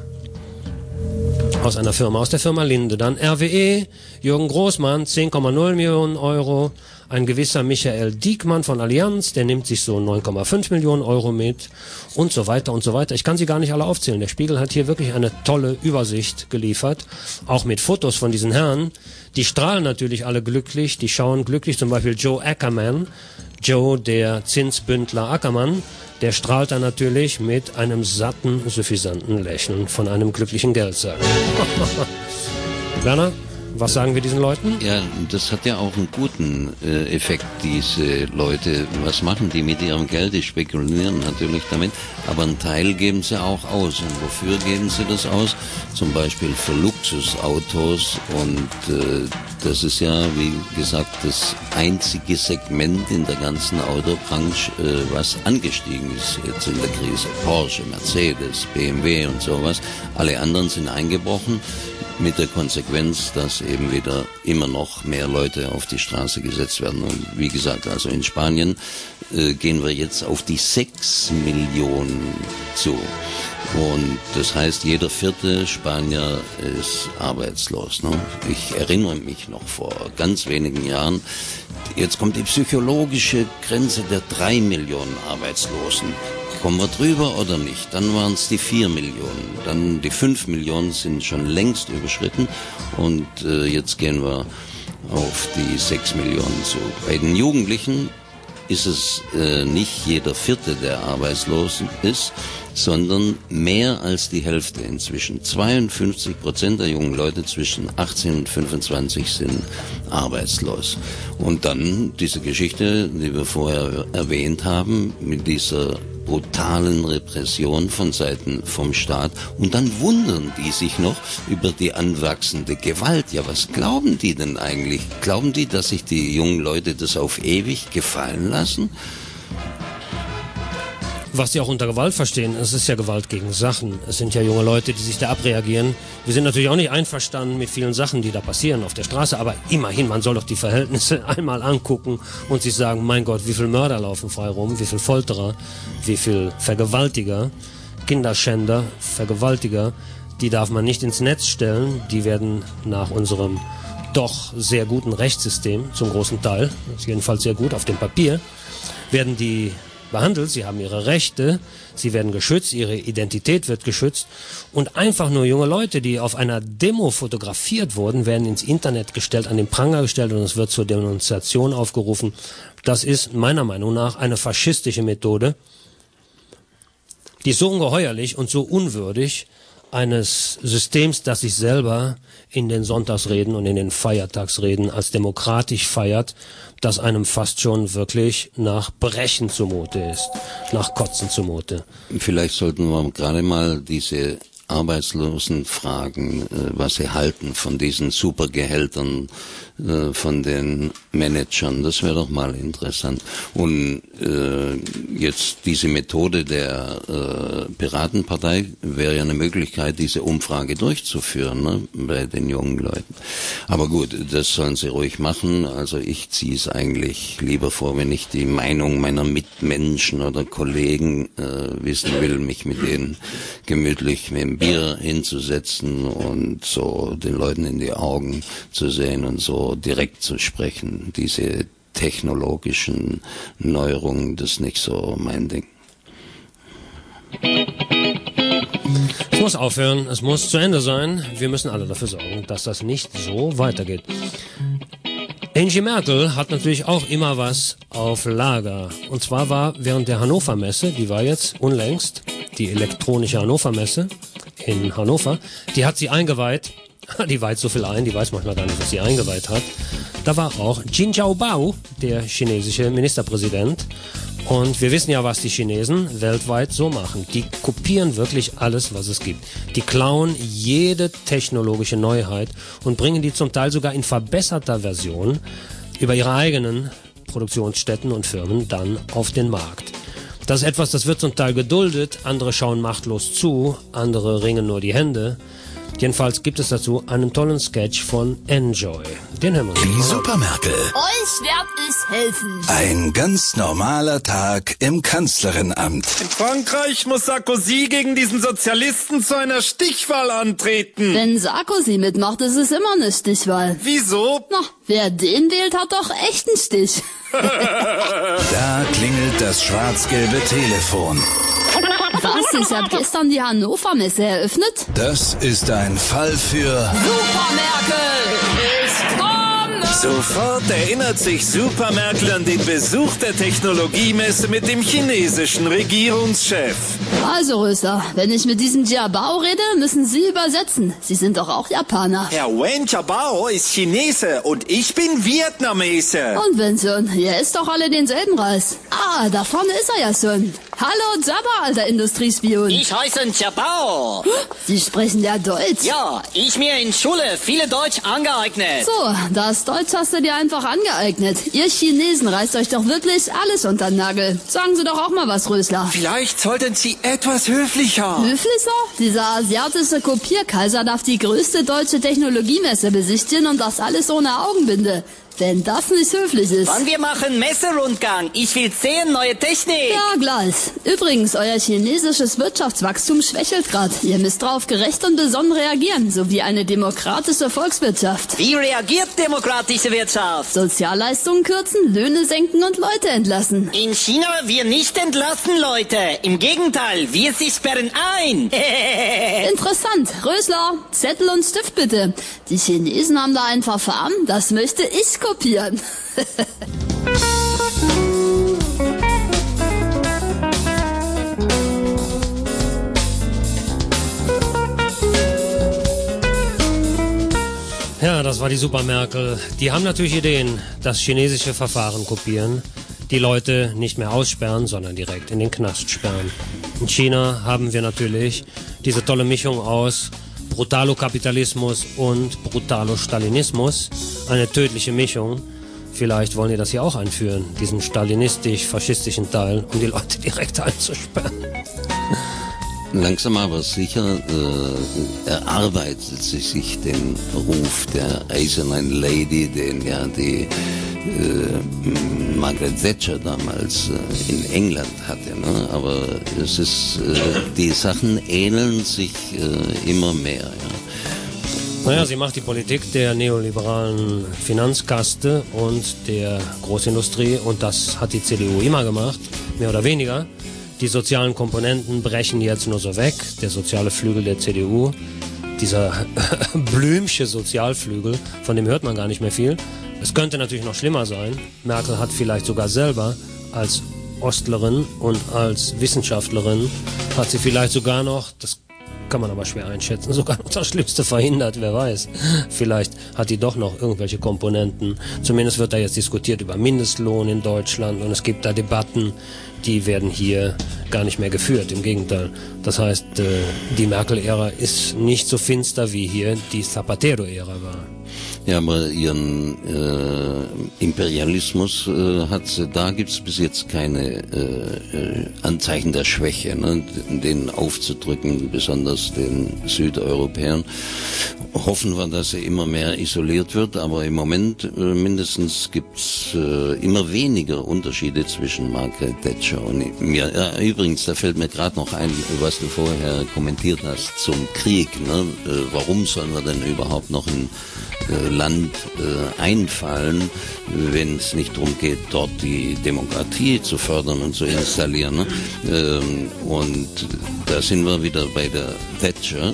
Firma, aus der Firma Linde. Dann RWE, Jürgen Großmann, 10,0 Millionen Euro. Ein gewisser Michael Diekmann von Allianz, der nimmt sich so 9,5 Millionen Euro mit und so weiter und so weiter. Ich kann sie gar nicht alle aufzählen. Der Spiegel hat hier wirklich eine tolle Übersicht geliefert, auch mit Fotos von diesen Herren. Die strahlen natürlich alle glücklich, die schauen glücklich, zum Beispiel Joe Ackermann, Joe, der Zinsbündler Ackermann, der strahlt dann natürlich mit einem satten, suffisanten Lächeln von einem glücklichen Geldsack. Werner, Was sagen wir diesen Leuten? Ja, das hat ja auch einen guten Effekt, diese Leute. Was machen die mit ihrem Geld? Die spekulieren natürlich damit, aber einen Teil geben sie auch aus. Und wofür geben sie das aus? Zum Beispiel für Luxusautos, und das ist ja, wie gesagt, das einzige Segment in der ganzen Autobranche, was angestiegen ist jetzt in der Krise. Porsche, Mercedes, BMW und sowas. Alle anderen sind eingebrochen, mit der Konsequenz, dass eben wieder immer noch mehr Leute auf die Straße gesetzt werden. Und wie gesagt, also in Spanien gehen wir jetzt auf die 6 Millionen zu. Und das heißt, jeder 4. Spanier ist arbeitslos. Ne? Ich erinnere mich noch vor ganz wenigen Jahren, jetzt kommt die psychologische Grenze der 3 Millionen Arbeitslosen. Kommen wir drüber oder nicht? Dann waren es die 4 Millionen. Dann die 5 Millionen sind schon längst überschritten. Und jetzt gehen wir auf die 6 Millionen zu. Bei den Jugendlichen ist es nicht jeder 4., der arbeitslos ist, sondern mehr als die Hälfte inzwischen. 52% der jungen Leute zwischen 18 und 25 sind arbeitslos. Und dann diese Geschichte, die wir vorher erwähnt haben, mit dieser brutalen Repression von Seiten vom Staat, und dann wundern die sich noch über die anwachsende Gewalt. Ja, was glauben die denn eigentlich? Glauben die, dass sich die jungen Leute das auf ewig gefallen lassen? Was sie auch unter Gewalt verstehen, es ist ja Gewalt gegen Sachen. Es sind ja junge Leute, die sich da abreagieren. Wir sind natürlich auch nicht einverstanden mit vielen Sachen, die da passieren auf der Straße, aber immerhin, man soll doch die Verhältnisse einmal angucken und sich sagen, mein Gott, wie viele Mörder laufen frei rum, wie viele Folterer, wie viele Vergewaltiger, Kinderschänder, Vergewaltiger, die darf man nicht ins Netz stellen. Die werden nach unserem doch sehr guten Rechtssystem, zum großen Teil, ist jedenfalls sehr gut auf dem Papier, werden die behandelt, sie haben ihre Rechte, sie werden geschützt, ihre Identität wird geschützt, und einfach nur junge Leute, die auf einer Demo fotografiert wurden, werden ins Internet gestellt, an den Pranger gestellt, und es wird zur Denunziation aufgerufen. Das ist meiner Meinung nach eine faschistische Methode, die ist so ungeheuerlich und so unwürdig eines Systems, das sich selber in den Sonntagsreden und in den Feiertagsreden als demokratisch feiert, das einem fast schon wirklich nach Brechen zumute ist, nach Kotzen zumute. Vielleicht sollten wir gerade mal diese Arbeitslosen fragen, was sie halten von diesen Supergehältern von den Managern. Das wäre doch mal interessant. Und jetzt diese Methode der Piratenpartei wäre ja eine Möglichkeit, diese Umfrage durchzuführen, ne, bei den jungen Leuten. Aber gut, das sollen sie ruhig machen. Also ich ziehe es eigentlich lieber vor, wenn ich die Meinung meiner Mitmenschen oder Kollegen wissen will, mich mit denen gemütlich mit dem Bier hinzusetzen und so den Leuten in die Augen zu sehen und so direkt zu sprechen. Diese technologischen Neuerungen, das ist nicht so mein Ding. Es muss aufhören, es muss zu Ende sein. Wir müssen alle dafür sorgen, dass das nicht so weitergeht. Angie Merkel hat natürlich auch immer was auf Lager. Und zwar war während der Hannover Messe, die war jetzt unlängst, die elektronische Hannover Messe in Hannover, die hat sie eingeweiht. Die weiht so viel ein, die weiß manchmal gar nicht, was sie eingeweiht hat. Da war auch Jin Jiabao, der chinesische Ministerpräsident. Und wir wissen ja, was die Chinesen weltweit so machen. Die kopieren wirklich alles, was es gibt. Die klauen jede technologische Neuheit und bringen die zum Teil sogar in verbesserter Version über ihre eigenen Produktionsstätten und Firmen dann auf den Markt. Das ist etwas, das wird zum Teil geduldet, andere schauen machtlos zu, andere ringen nur die Hände. Jedenfalls gibt es dazu einen tollen Sketch von Enjoy. Den hören wir uns. Die Supermerkel. Euch werd ich helfen. Ein ganz normaler Tag im Kanzlerinamt. In Frankreich muss Sarkozy gegen diesen Sozialisten zu einer Stichwahl antreten. Wenn Sarkozy mitmacht, ist es immer eine Stichwahl. Wieso? Na, wer den wählt, hat doch echt einen Stich. Da klingelt das schwarz-gelbe Telefon. Was? Ich hab gestern die Hannover Messe eröffnet? Das ist ein Fall für Supermerkel! Ich komme! Sofort erinnert sich Super Merkel an den Besuch der Technologiemesse mit dem chinesischen Regierungschef. Also Rösler, wenn ich mit diesem Jiabao rede, müssen Sie übersetzen. Sie sind doch auch Japaner. Herr Wen Jiabao ist Chinese und ich bin Vietnamese. Und wenn schon, ihr esst doch alle denselben Reis. Ah, da vorne ist er ja schon. Hallo Jabba, alter Industriespion. Ich heiße Jiabao. Sie sprechen ja Deutsch. Ja, ich mir in Schule viele Deutsch angeeignet. So, das Deutsch hast du dir einfach angeeignet. Ihr Chinesen reißt euch doch wirklich alles unter den Nagel. Sagen Sie doch auch mal was, Rösler. Vielleicht sollten Sie etwas höflicher. Höflicher? Dieser asiatische Kopierkaiser darf die größte deutsche Technologiemesse besichtigen und das alles ohne Augenbinde. Wenn das nicht höflich ist. Wann wir machen Messerundgang. Ich will sehen, neue Technik. Ja, gleich. Übrigens, euer chinesisches Wirtschaftswachstum schwächelt gerade. Ihr müsst drauf gerecht und besonnen reagieren, so wie eine demokratische Volkswirtschaft. Wie reagiert demokratische Wirtschaft? Sozialleistungen kürzen, Löhne senken und Leute entlassen. In China wir nicht entlassen, Leute. Im Gegenteil, wir sie sperren ein. Interessant. Rösler, Zettel und Stift bitte. Die Chinesen haben da ein Verfahren, das möchte ich kopieren. Ja, das war die Super Merkel. Die haben natürlich Ideen, das chinesische Verfahren kopieren, die Leute nicht mehr aussperren, sondern direkt in den Knast sperren. In China haben wir natürlich diese tolle Mischung aus Brutalo-Kapitalismus und Brutalo-Stalinismus, eine tödliche Mischung. Vielleicht wollen die das hier auch einführen, diesen stalinistisch-faschistischen Teil, um die Leute direkt einzusperren. Langsam aber sicher erarbeitet sie sich den Ruf der Eisernen Lady, den ja die Margaret Thatcher damals in England hatte. Ne? Aber es ist, die Sachen ähneln sich immer mehr. Ja. Naja, sie macht die Politik der neoliberalen Finanzkaste und der Großindustrie, und das hat die CDU immer gemacht, mehr oder weniger. Die sozialen Komponenten brechen jetzt nur so weg. Der soziale Flügel der CDU, dieser Blümsche Sozialflügel, von dem hört man gar nicht mehr viel. Es könnte natürlich noch schlimmer sein. Merkel hat vielleicht sogar selber als Ostlerin und als Wissenschaftlerin, hat sie vielleicht sogar noch, das kann man aber schwer einschätzen, sogar noch das Schlimmste verhindert, wer weiß. Vielleicht hat die doch noch irgendwelche Komponenten. Zumindest wird da jetzt diskutiert über Mindestlohn in Deutschland und es gibt da Debatten, die werden hier gar nicht mehr geführt, im Gegenteil. Das heißt, die Merkel-Ära ist nicht so finster, wie hier die Zapatero-Ära war. Ja, aber ihren Imperialismus da gibt es bis jetzt keine Anzeichen der Schwäche, ne? Den aufzudrücken, besonders den Südeuropäern. Hoffen wir, dass er immer mehr isoliert wird, aber im Moment mindestens gibt's immer weniger Unterschiede zwischen Margaret Thatcher und mir. Ja, übrigens, da fällt mir gerade noch ein, was du vorher kommentiert hast zum Krieg. Ne? Warum sollen wir denn überhaupt noch ein Land einfallen, wenn es nicht darum geht, dort die Demokratie zu fördern und zu installieren. Ne? Und da sind wir wieder bei der Thatcher.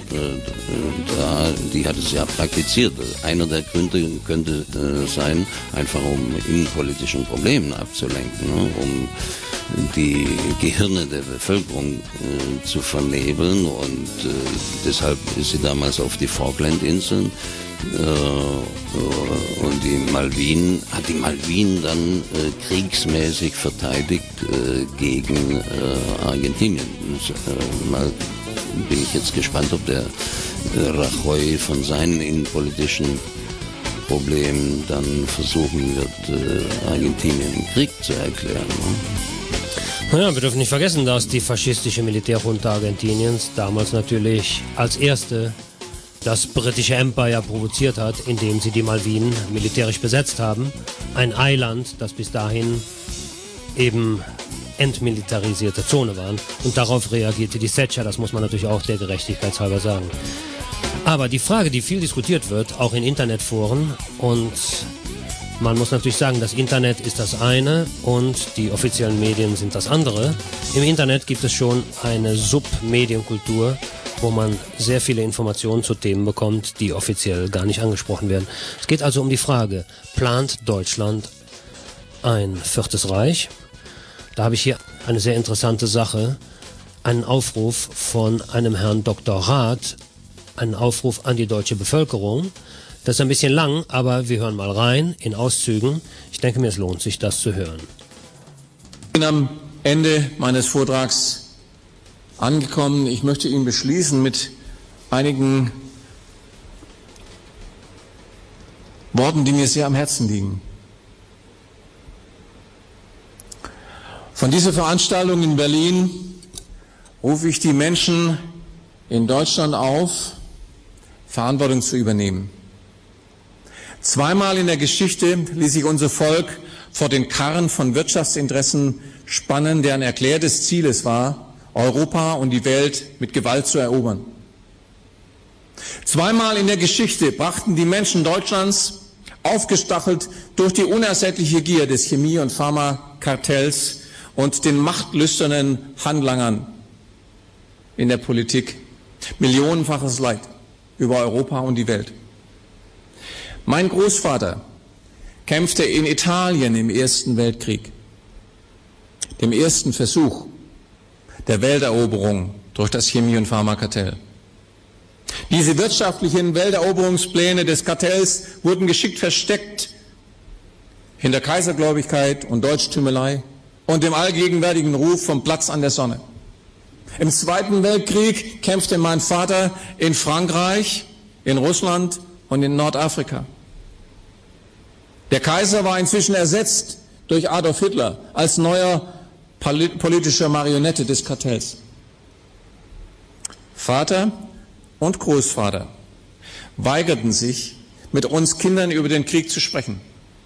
Die hat es ja praktiziert. Einer der Gründe könnte sein, einfach um innenpolitischen Problemen abzulenken, ne? Um die Gehirne der Bevölkerung zu vernebeln. Und deshalb ist sie damals auf die Falklandinseln und die Malvinen dann kriegsmäßig verteidigt gegen Argentinien. Mal bin ich jetzt gespannt, ob der Rajoy von seinen innenpolitischen Problemen dann versuchen wird, Argentinien im Krieg zu erklären. Ne? Naja, wir dürfen nicht vergessen, dass die faschistische Militärjunta Argentiniens damals natürlich als erste das britische Empire provoziert hat, indem sie die Malvinen militärisch besetzt haben. Ein Eiland, das bis dahin eben entmilitarisierte Zone war. Und darauf reagierte die Thatcher, das muss man natürlich auch der Gerechtigkeit halber sagen. Aber die Frage, die viel diskutiert wird, auch in Internetforen, und man muss natürlich sagen, das Internet ist das eine und die offiziellen Medien sind das andere. Im Internet gibt es schon eine Submedienkultur, wo man sehr viele Informationen zu Themen bekommt, die offiziell gar nicht angesprochen werden. Es geht also um die Frage, plant Deutschland ein viertes Reich? Da habe ich hier eine sehr interessante Sache, einen Aufruf von einem Herrn Dr. Rath, einen Aufruf an die deutsche Bevölkerung. Das ist ein bisschen lang, aber wir hören mal rein in Auszügen. Ich denke mir, es lohnt sich, das zu hören. Ich bin am Ende meines Vortrags angekommen. Ich möchte ihn beschließen mit einigen Worten, die mir sehr am Herzen liegen. Von dieser Veranstaltung in Berlin rufe ich die Menschen in Deutschland auf, Verantwortung zu übernehmen. Zweimal in der Geschichte ließ sich unser Volk vor den Karren von Wirtschaftsinteressen spannen, deren erklärtes Ziel es war, Europa und die Welt mit Gewalt zu erobern. Zweimal in der Geschichte brachten die Menschen Deutschlands, aufgestachelt durch die unersättliche Gier des Chemie- und Pharmakartells und den machtlüsternen Handlangern in der Politik, millionenfaches Leid über Europa und die Welt. Mein Großvater kämpfte in Italien im Ersten Weltkrieg, dem ersten Versuch der Welteroberung durch das Chemie- und Pharmakartell. Diese wirtschaftlichen Welteroberungspläne des Kartells wurden geschickt versteckt hinter Kaisergläubigkeit und Deutschtümelei und dem allgegenwärtigen Ruf vom Platz an der Sonne. Im Zweiten Weltkrieg kämpfte mein Vater in Frankreich, in Russland und in Nordafrika. Der Kaiser war inzwischen ersetzt durch Adolf Hitler als neuer politischer Marionette des Kartells. Vater und Großvater weigerten sich, mit uns Kindern über den Krieg zu sprechen.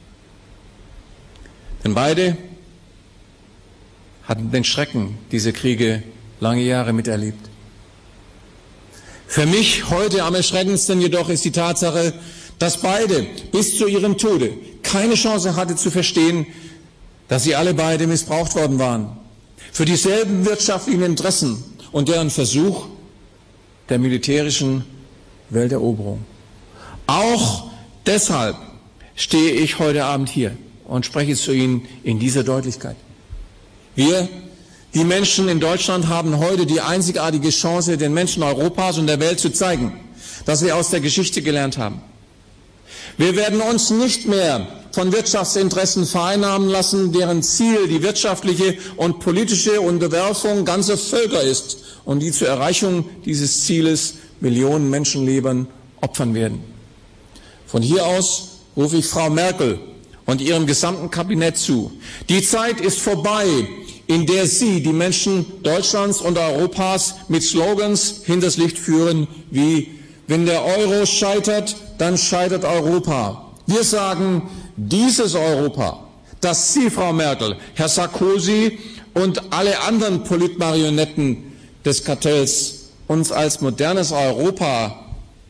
Denn beide hatten den Schrecken dieser Kriege lange Jahre miterlebt. Für mich heute am erschreckendsten jedoch ist die Tatsache, dass beide bis zu ihrem Tode keine Chance hatten zu verstehen, dass sie alle beide missbraucht worden waren für dieselben wirtschaftlichen Interessen und deren Versuch der militärischen Welteroberung. Auch deshalb stehe ich heute Abend hier und spreche zu Ihnen in dieser Deutlichkeit. Wir, die Menschen in Deutschland, haben heute die einzigartige Chance, den Menschen Europas und der Welt zu zeigen, dass wir aus der Geschichte gelernt haben. Wir werden uns nicht mehr von Wirtschaftsinteressen vereinnahmen lassen, deren Ziel die wirtschaftliche und politische Unterwerfung ganzer Völker ist und die zur Erreichung dieses Zieles Millionen Menschenleben opfern werden. Von hier aus rufe ich Frau Merkel und ihrem gesamten Kabinett zu. Die Zeit ist vorbei, in der Sie die Menschen Deutschlands und Europas mit Slogans hinters Licht führen wie "Wenn der Euro scheitert, dann scheitert Europa". Wir sagen, dieses Europa, das Sie, Frau Merkel, Herr Sarkozy und alle anderen Politmarionetten des Kartells uns als modernes Europa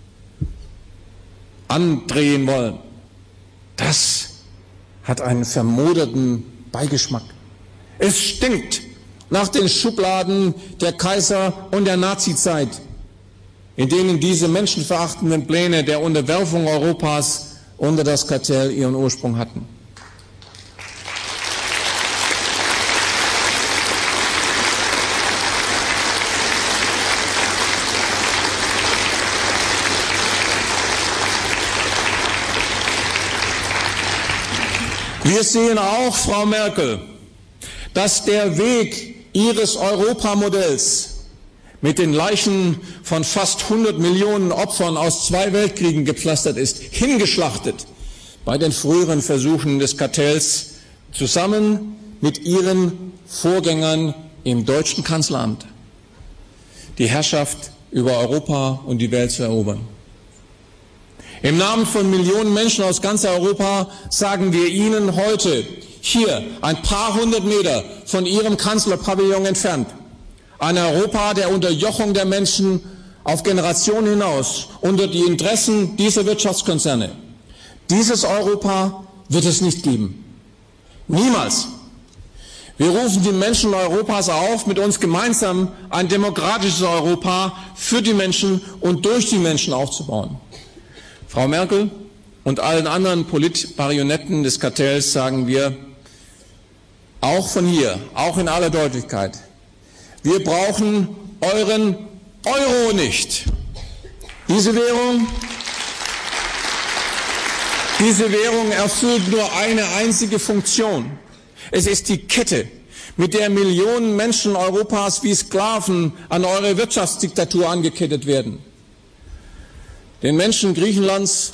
andrehen wollen, das hat einen vermoderten Beigeschmack. Es stinkt nach den Schubladen der Kaiser- und der Nazizeit, in denen diese menschenverachtenden Pläne der Unterwerfung Europas unter das Kartell ihren Ursprung hatten. Wir sehen auch, Frau Merkel, dass der Weg Ihres Europamodells mit den Leichen von fast 100 Millionen Opfern aus 2 Weltkriegen gepflastert ist, hingeschlachtet bei den früheren Versuchen des Kartells, zusammen mit Ihren Vorgängern im deutschen Kanzleramt, die Herrschaft über Europa und die Welt zu erobern. Im Namen von Millionen Menschen aus ganz Europa sagen wir Ihnen heute, hier, ein paar hundert Meter von Ihrem Kanzlerpavillon entfernt, ein Europa der Unterjochung der Menschen auf Generationen hinaus unter die Interessen dieser Wirtschaftskonzerne. Dieses Europa wird es nicht geben. Niemals. Wir rufen die Menschen Europas auf, mit uns gemeinsam ein demokratisches Europa für die Menschen und durch die Menschen aufzubauen. Frau Merkel und allen anderen Politmarionetten des Kartells sagen wir, auch von hier, auch in aller Deutlichkeit, wir brauchen euren Euro nicht. Diese Währung erfüllt nur eine einzige Funktion. Es ist die Kette, mit der Millionen Menschen Europas wie Sklaven an eure Wirtschaftsdiktatur angekettet werden. Den Menschen Griechenlands,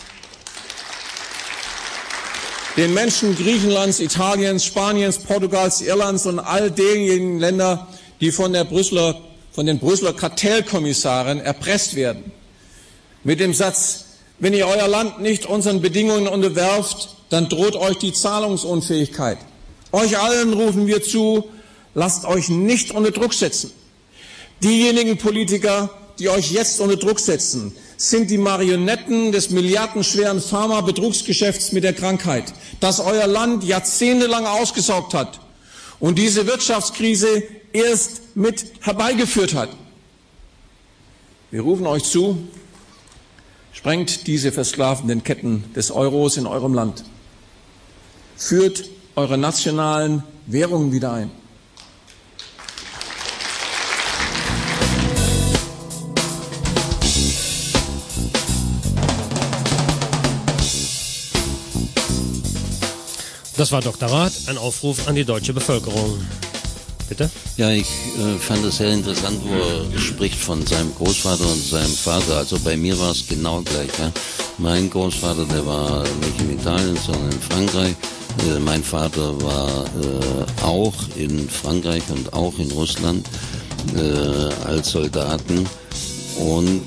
Italiens, Spaniens, Portugals, Irlands und all denjenigen Länder, die von den Brüsseler Kartellkommissaren erpresst werden. Mit dem Satz, wenn ihr euer Land nicht unseren Bedingungen unterwerft, dann droht euch die Zahlungsunfähigkeit. Euch allen rufen wir zu, lasst euch nicht unter Druck setzen. Diejenigen Politiker, die euch jetzt unter Druck setzen, sind die Marionetten des milliardenschweren Pharma-Betrugsgeschäfts mit der Krankheit, das euer Land jahrzehntelang ausgesaugt hat und diese Wirtschaftskrise erst mit herbeigeführt hat. Wir rufen euch zu, sprengt diese versklavenden Ketten des Euros in eurem Land. Führt eure nationalen Währungen wieder ein. Das war Dr. Rath, ein Aufruf an die deutsche Bevölkerung. Bitte? Ja, ich fand es sehr interessant, wo er spricht von seinem Großvater und seinem Vater. Also bei mir war es genau gleich. Ja. Mein Großvater, der war nicht in Italien, sondern in Frankreich. Mein Vater war auch in Frankreich und auch in Russland als Soldaten. Und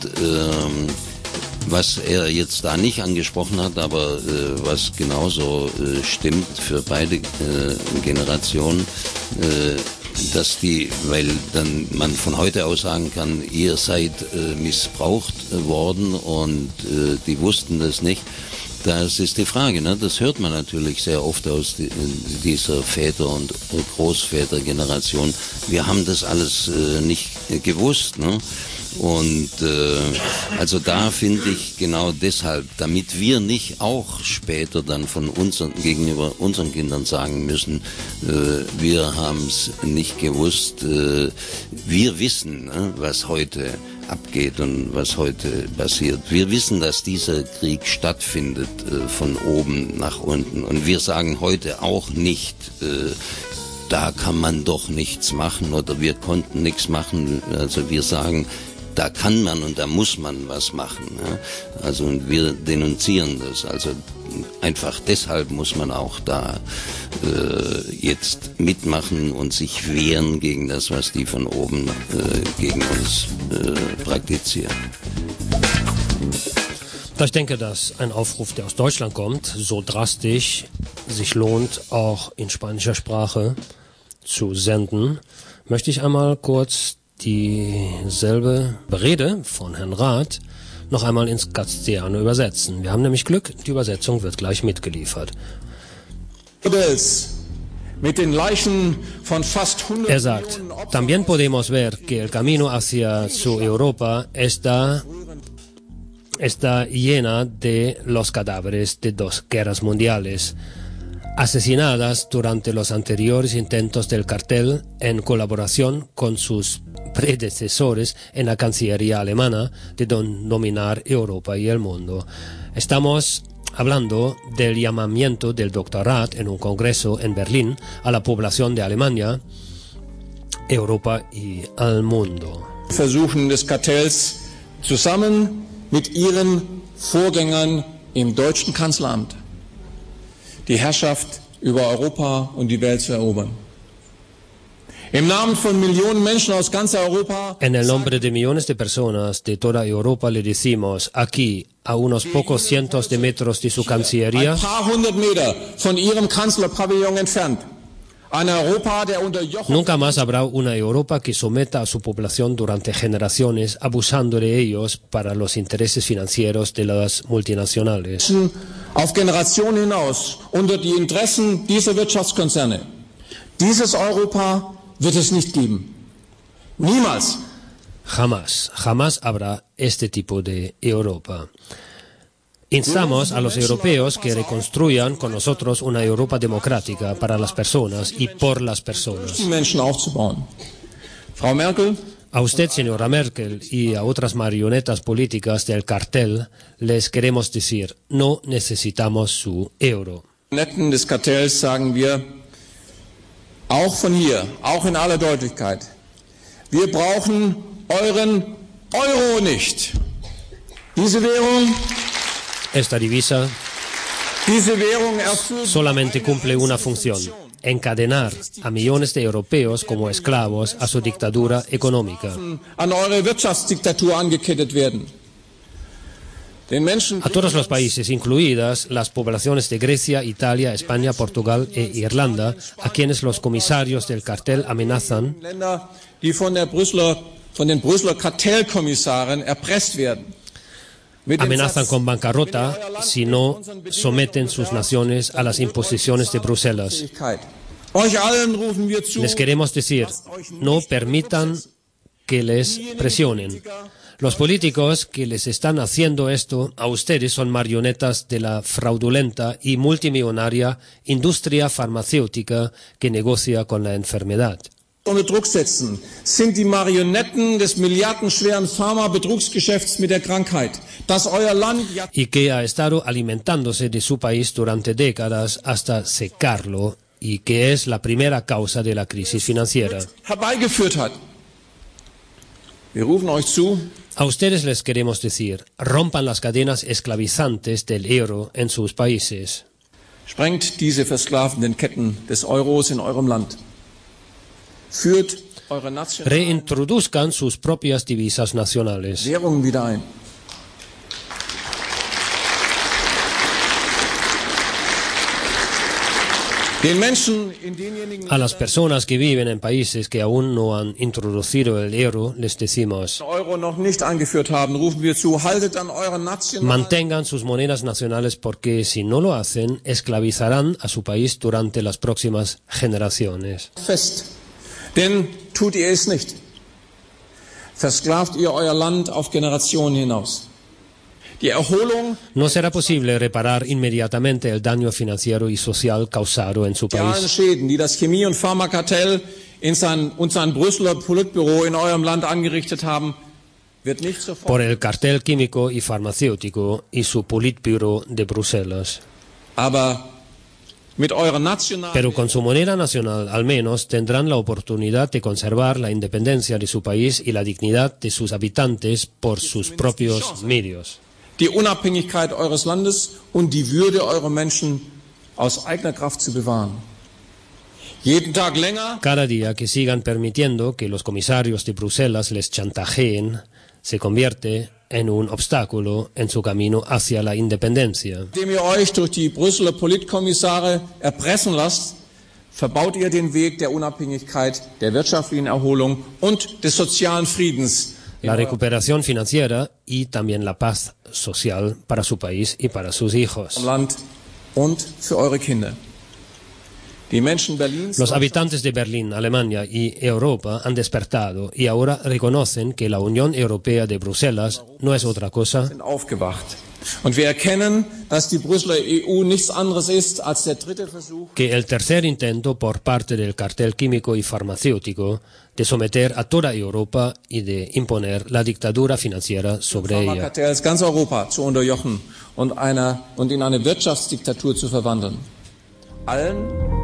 was er jetzt da nicht angesprochen hat, aber was genauso stimmt für beide Generationen, dass weil dann man von heute aus sagen kann, ihr seid missbraucht worden und die wussten das nicht. Das ist die Frage, ne? Das hört man natürlich sehr oft aus dieser Väter- und Großvätergeneration. Wir haben das alles nicht gewusst, ne? Und also da finde ich genau deshalb, damit wir nicht auch später dann gegenüber unseren Kindern sagen müssen, wir haben es nicht gewusst, wir wissen, was heute abgeht und was heute passiert. Wir wissen, dass dieser Krieg stattfindet von oben nach unten und wir sagen heute auch nicht, da kann man doch nichts machen oder wir konnten nichts machen. Also wir sagen, da kann man und da muss man was machen. Ja? Also und wir denunzieren das. Also einfach deshalb muss man auch da jetzt mitmachen und sich wehren gegen das, was die von oben gegen uns praktizieren. Ich denke, dass ein Aufruf, der aus Deutschland kommt, so drastisch sich lohnt, auch in spanischer Sprache zu senden. Möchte ich einmal kurz dieselbe Rede von Herrn Rath noch einmal ins Castellano übersetzen. Wir haben nämlich Glück, die Übersetzung wird gleich mitgeliefert. Mit den Leichen von fast 100 Er sagt, también podemos ver que el camino hacia su Europa está llena de los cadáveres de 2 guerras mundiales, asesinadas durante los anteriores intentos del cartel en colaboración con sus predecesores en la Cancillería alemana de dominar Europa y el mundo. Estamos hablando del llamamiento del Dr. Rath en un congreso en Berlín a la población de Alemania, Europa y al mundo. Versuchen des Kartells zusammen mit ihren Vorgängern im deutschen Kanzleramt die Herrschaft über Europa und die Welt zu erobern. Im Namen von Millionen Menschen aus ganz Europa. En el nombre de millones de personas de toda Europa le decimos aquí, a unos pocos cientos de metros de su Cancillería, ein paar hundert Meter von ihrem Kanzlerpavillon entfernt. Ein Europa, der unter nunca más habrá una Europa que someta a su población durante generaciones, abusando de ellos para los intereses financieros de las multinacionales. Auf Generationen hinaus unter die Interessen dieser Wirtschaftskonzerne. Dieses Europa wird es nicht geben. Niemals. Jamás habrá este tipo de Europa. Instamos a los europeos que reconstruyan con nosotros una Europa democrática para las personas y por las personas. Frau Merkel, a usted, señora Merkel, y a otras marionetas políticas del cartel, les queremos decir, no necesitamos su euro. Marionetten des Kartells sagen wir, auch von hier, auch in aller Deutlichkeit, wir brauchen euren Euro nicht. Diese Währung Esta divisa solamente cumple una función, encadenar a millones de europeos como esclavos a su dictadura económica. An eure Wirtschaftsdiktatur angekettet werden. A todos los países, incluidas las poblaciones de Grecia, Italia, España, Portugal e Irlanda, a quienes los comisarios del cartel amenazan, Länder, die von den Brüsseler Kartellkommissaren erpresst werden. amenazan con bancarrota si no someten sus naciones a las imposiciones de Bruselas. Les queremos decir, no permitan que les presionen. Los políticos que les están haciendo esto a ustedes son marionetas de la fraudulenta y multimillonaria industria farmacéutica que negocia con la enfermedad. Unter Druck setzen, sind die Marionetten des milliardenschweren Pharma-Betrugsgeschäfts mit der Krankheit, das euer Land y que ha estado alimentándose de su país durante décadas hasta secarlo y que es la primera causa de la crisis financiera. herbeigeführt hat. Wir rufen euch zu, a ustedes les queremos decir, rompan las cadenas esclavizantes del euro en sus países. Sprengt diese versklavenden Ketten des Euros in eurem Land. Führt eure nationalen Reintroduzcan sus propias divisas nacionales. Währungen wieder ein. Den Menschen in denjenigen A las personas que viven en países que aún no han introducido el euro, les decimos, Euro noch nicht eingeführt haben, rufen wir zu, haltet an euren nationalen mantengan sus monedas nacionales porque si no lo hacen, esclavizarán a su país durante las próximas generaciones. fest. Denn tut ihr es nicht, versklavt ihr euer Land auf Generationen hinaus. Die Erholung No será posible reparar inmediatamente el daño financiero y social causado en su der país. Schäden, die das Chemie- und Pharmakartell und sein Brüsseler Politbüro in eurem Land angerichtet haben, wird nicht sofort Por el cartel químico y farmacéutico y su Politburo de Bruselas. Aber mit eurer nationalen Pero con su moneda nacional, al menos, tendrán la oportunidad de conservar la independencia de su país y la dignidad de sus habitantes por sus propios medios. die Unabhängigkeit eures Landes und die Würde eurer Menschen aus eigener Kraft zu bewahren. Jeden Tag länger Cada día que sigan permitiendo que los comisarios de Bruselas les chantajeen, se convierte en un obstáculo en su camino hacia la independencia. indem ihr euch durch die Brüsseler Politkommissare erpressen lasst, verbaut ihr den Weg der Unabhängigkeit, der wirtschaftlichen Erholung und des sozialen Friedens La recuperación financiera y también la paz social para su país y para sus hijos. im Land und für eure Kinder. Die Menschen Berlins Los habitantes de Berlín, Alemania y Europa han despertado y ahora reconocen que la Unión Europea de Bruselas no es otra cosa sind aufgewacht. Und wir erkennen, dass die Brüsseler EU nichts anderes ist als der dritte Versuch, que el tercer intento por parte del cartel químico y farmacéutico de someter a toda Europa y de imponer la dictadura financiera sobre ella. Pharmakartells ganz Europa zu unterjochen und in eine Wirtschaftsdiktatur zu verwandeln. Allen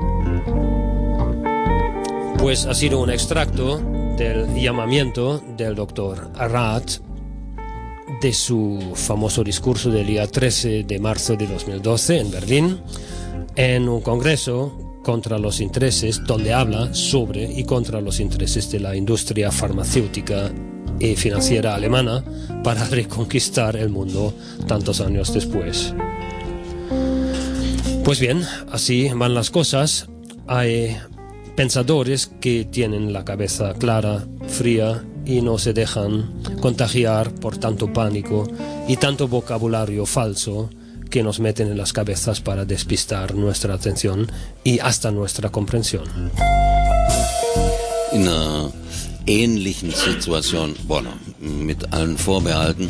Pues ha sido un extracto del llamamiento del doctor Rath de su famoso discurso del día 13 de marzo de 2012 en Berlín, en un congreso contra los intereses, donde habla sobre y contra los intereses de la industria farmacéutica y financiera alemana para reconquistar el mundo tantos años después. Pues bien, así van las cosas. Hay pensadores que tienen la cabeza clara, fría y no se dejan contagiar por tanto pánico y tanto vocabulario falso que nos meten en las cabezas para despistar nuestra atención y hasta nuestra comprensión. in einer ähnlichen Situation, mit allen Vorbehalten,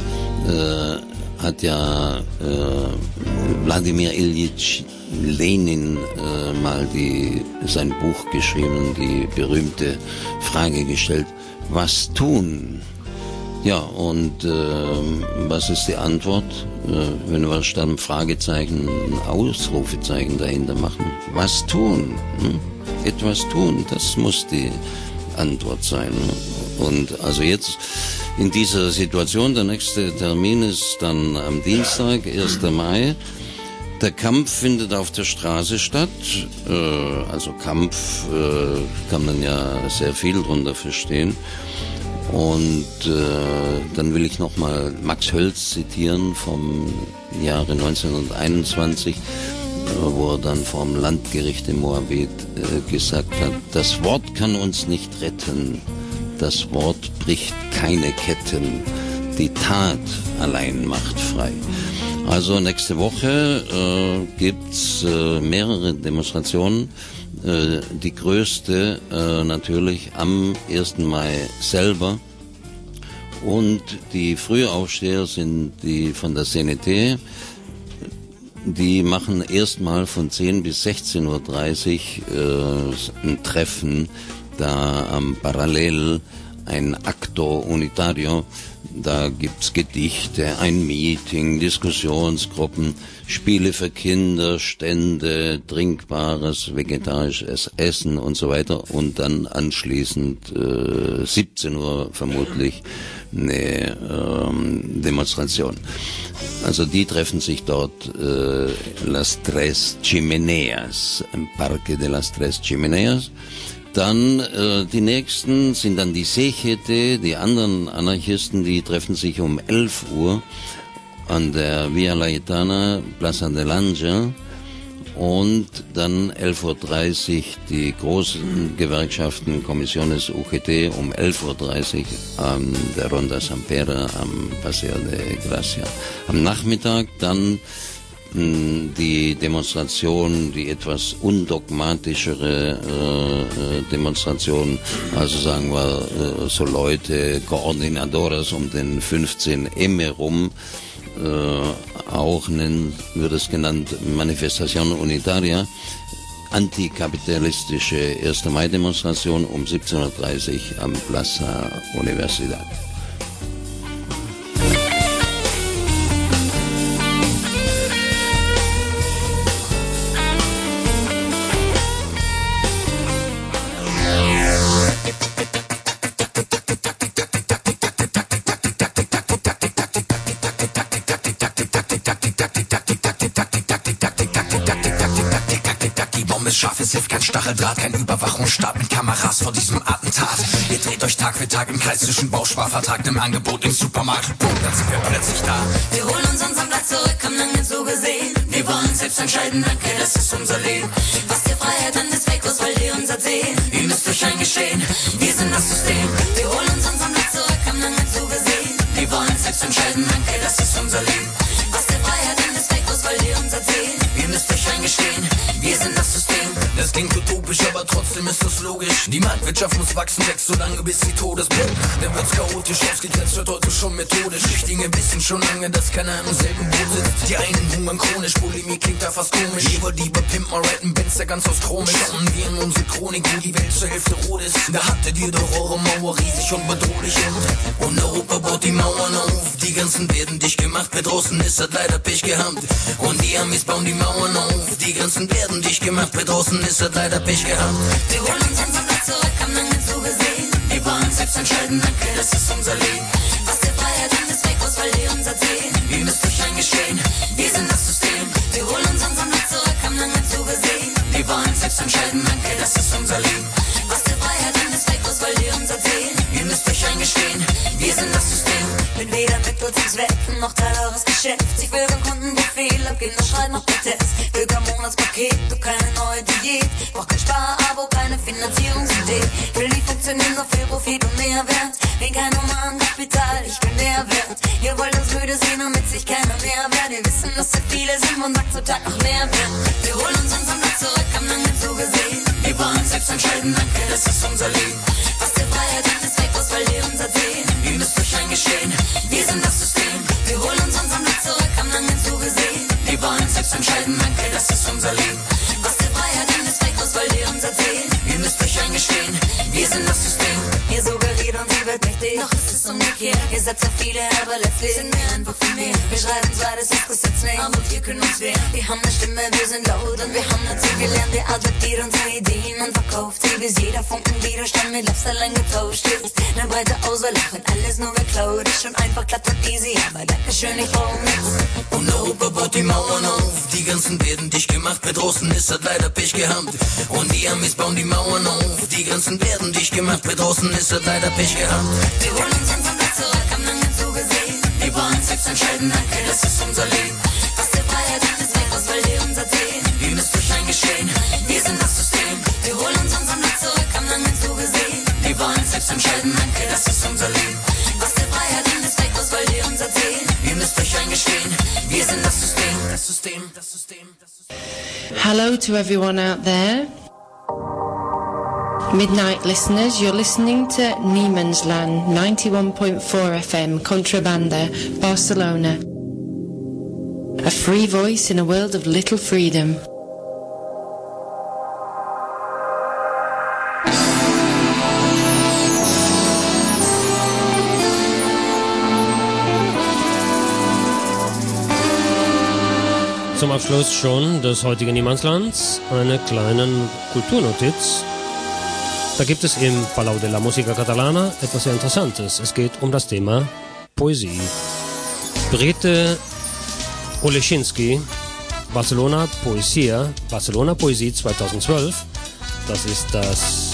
hat ja Wladimir Iljitsch Lenin mal sein Buch geschrieben, die berühmte Frage gestellt, was tun? Ja, und was ist die Antwort? Wenn wir statt einem Fragezeichen ein Ausrufezeichen dahinter machen. Was tun? Etwas tun, das muss die Antwort sein. Und also jetzt in dieser Situation, der nächste Termin ist dann am Dienstag, 1. Mai. Der Kampf findet auf der Straße statt. Also Kampf kann man ja sehr viel drunter verstehen. Und dann will ich nochmal Max Hölz zitieren vom Jahre 1921, wo er dann vom Landgericht in Moabit gesagt hat, das Wort kann uns nicht retten, das Wort bricht keine Ketten, die Tat allein macht frei. Also nächste Woche gibt's mehrere Demonstrationen. Die größte natürlich am 1. Mai selber. Und die Frühaufsteher sind die von der CNT. Die machen erstmal von 10 bis 16.30 Uhr ein Treffen da am Parallel, ein Acto Unitario. Da gibt's Gedichte, ein Meeting, Diskussionsgruppen, Spiele für Kinder, Stände, trinkbares, vegetarisches Essen und so weiter. Und dann anschließend 17 Uhr vermutlich eine Demonstration. Also die treffen sich dort Las Tres Chimeneas, im Parque de las Tres Chimeneas. Dann die nächsten sind dann die Sechete, die anderen Anarchisten, die treffen sich um 11 Uhr an der Via Laietana, Plaza del Ángel, und dann 11.30 Uhr die großen Gewerkschaften, Comisiones UGT, um 11.30 Uhr an der Ronda San Pedro am Paseo de Gracia. Am Nachmittag dann die Demonstration, die etwas undogmatischere Demonstration, also sagen wir so Leute, Coordinadores um den 15M herum, auch wird es genannt Manifestación Unitaria, antikapitalistische 1. Mai-Demonstration um 17.30 Uhr am Plaza Universidad. Scharf, es hilft kein Stacheldraht, kein Überwachungsstab mit Kameras vor diesem Attentat. Ihr dreht euch Tag für Tag im Kreis zwischen Bausparvertrag, dem Angebot im Supermarkt. Boom, dann sind wir plötzlich da. Wir holen uns unseren Blatt zurück, haben lange so gesehen. Wir wollen selbst entscheiden, danke, das ist unser Leben. Was die Freiheit an ist weg, was wollt ihr uns erzählen? Ihr müsst euch eingestehen, wir sind das System. Wir holen uns unseren Blatt zurück, haben lange so gesehen. Wir wollen selbst entscheiden, danke, das ist unser Leben. Was die Freiheit an ist weg, was wollt ihr uns erzählen? Ihr müsst euch eingestehen, wir sind das System. Das klingt utopisch, aber trotzdem ist das logisch. Die Marktwirtschaft muss wachsen, wächst so lange bis sie Todesblut. Dann wird's chaotisch, ausgegrenzt wird heute schon methodisch. Richtige wissen schon lange, dass keiner im selben Boot sitzt. Die einen hungern chronisch, Polemik klingt da fast komisch. Ihr wollt lieber Pimp mal rappen, Benz, der ganz aus Chrom ist. Schauen wir in unsere Chronik, wo die Welt zur Hälfte rot ist. Da hattet ihr doch eure Mauer riesig und bedrohlich. Und Europa baut die Mauern auf. Die ganzen werden dicht gemacht, wer draußen ist, hat leider Pech gehabt. Und die Amis bauen die Mauern auf. Die ganzen werden dicht gemacht, wer draußen ist, hat leider Pech gehabt. Wir holen uns unseren Blatt zurück, haben lange so gesehen. Wir wollen selbst entscheiden, danke, das ist unser Leben. Was der Freiheit an ist weg, was wollt ihr uns erzählen? Ihr müsst euch eingestehen, wir sind das System. Wir holen uns unseren Blatt zurück, haben lange so gesehen. Wir wollen selbst entscheiden, danke, das ist unser Leben. Was der Freiheit an ist weg, was wollt ihr uns erzählen? Ihr müsst euch eingestehen, wir sind das System. Bin weder Mittel zum Zweck, noch Teil eures Geschäfts. Ich will beim Kundenbefehl, ab Kinderschrei noch Protest. Will kein Monatspaket, du keine neue Diät. Brauch kein Sparabo, keine Finanzierungsidee. Will nicht funktionieren, nur viel Profit und Mehrwert. Will kein normalen Kapital, ich will Mehrwert. Ihr wollt uns müde sehen, damit sich keiner mehr wehrt. Wir wissen, dass wir viele sind und sagt zur Tag noch mehr werden. Wir holen uns unseren Blatt zurück, haben lange so gesehen. Wir wollen selbst entscheiden, danke, das ist unser Leben. seid so viele, aber letztlich sind wir einfach viel mehr. Wir schreiben zwar das Gesetz nicht, aber wir können uns wehren. Wir haben eine Stimme, wir sind laut und wir haben dazu gelernt. Wir adaptieren unsere Ideen und verkauft sie, bis jeder Funken Widerstand mit Lifestyle eingetauscht ist. Eine breite Auswahl, auch wenn alles nur geklaut ist. Schon einfach glatt und easy, aber Dankeschön, ich brauche nichts. Und Europa baut die Mauern auf, die ganzen werden dicht gemacht. Mit Russen ist das leider Pech gehabt. Und die Amis bauen die Mauern auf, die ganzen werden dicht gemacht. Mit Russen ist das leider Pech gehabt. Wir holen uns unseren Platz zurück, haben lange zugesehen. Wir wollen selbst entscheiden, danke, das ist unser Leben. Was der Freiheit hat, ist weg, was will ihr uns erzählen? Ihr müsst euch eingestehen, wir sind das System. Wir holen uns unseren Platz zurück, haben lange zugesehen. Wir wollen selbst entscheiden, danke, das ist unser Leben. Was der Freiheit hat, ist weg, was will ihr uns erzählen? Ihr müsst euch eingestehen, wir sind das System. Das System, das System, das System. Hello to everyone out there. Midnight listeners, you're listening to Niemandsland 91.4 FM, Contrabanda, Barcelona. A free voice in a world of little freedom. Zum Abschluss schon des heutigen Niemandslands eine kleine Kulturnotiz. Da gibt es im Palau de la Música Catalana etwas sehr Interessantes. Es geht um das Thema Poesie. Brigitte Oleschinski, Barcelona Poesie 2012. Das ist das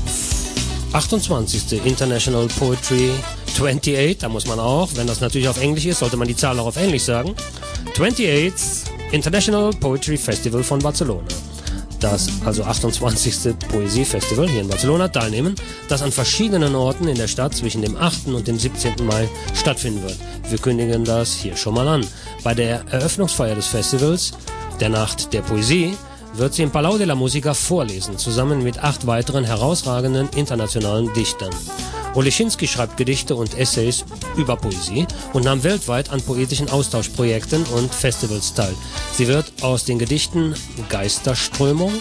28. International Poetry 28. Da muss man auch, wenn das natürlich auf Englisch ist, sollte man die Zahl auch auf Englisch sagen. 28th International Poetry Festival von Barcelona. Das also 28. Poesiefestival hier in Barcelona teilnehmen, das an verschiedenen Orten in der Stadt zwischen dem 8. und dem 17. Mai stattfinden wird. Wir kündigen das hier schon mal an. Bei der Eröffnungsfeier des Festivals, der Nacht der Poesie, wird sie im Palau de la Música vorlesen, zusammen mit 8 weiteren herausragenden internationalen Dichtern. Oleschinski schreibt Gedichte und Essays über Poesie und nahm weltweit an poetischen Austauschprojekten und Festivals teil. Sie wird aus den Gedichten Geisterströmung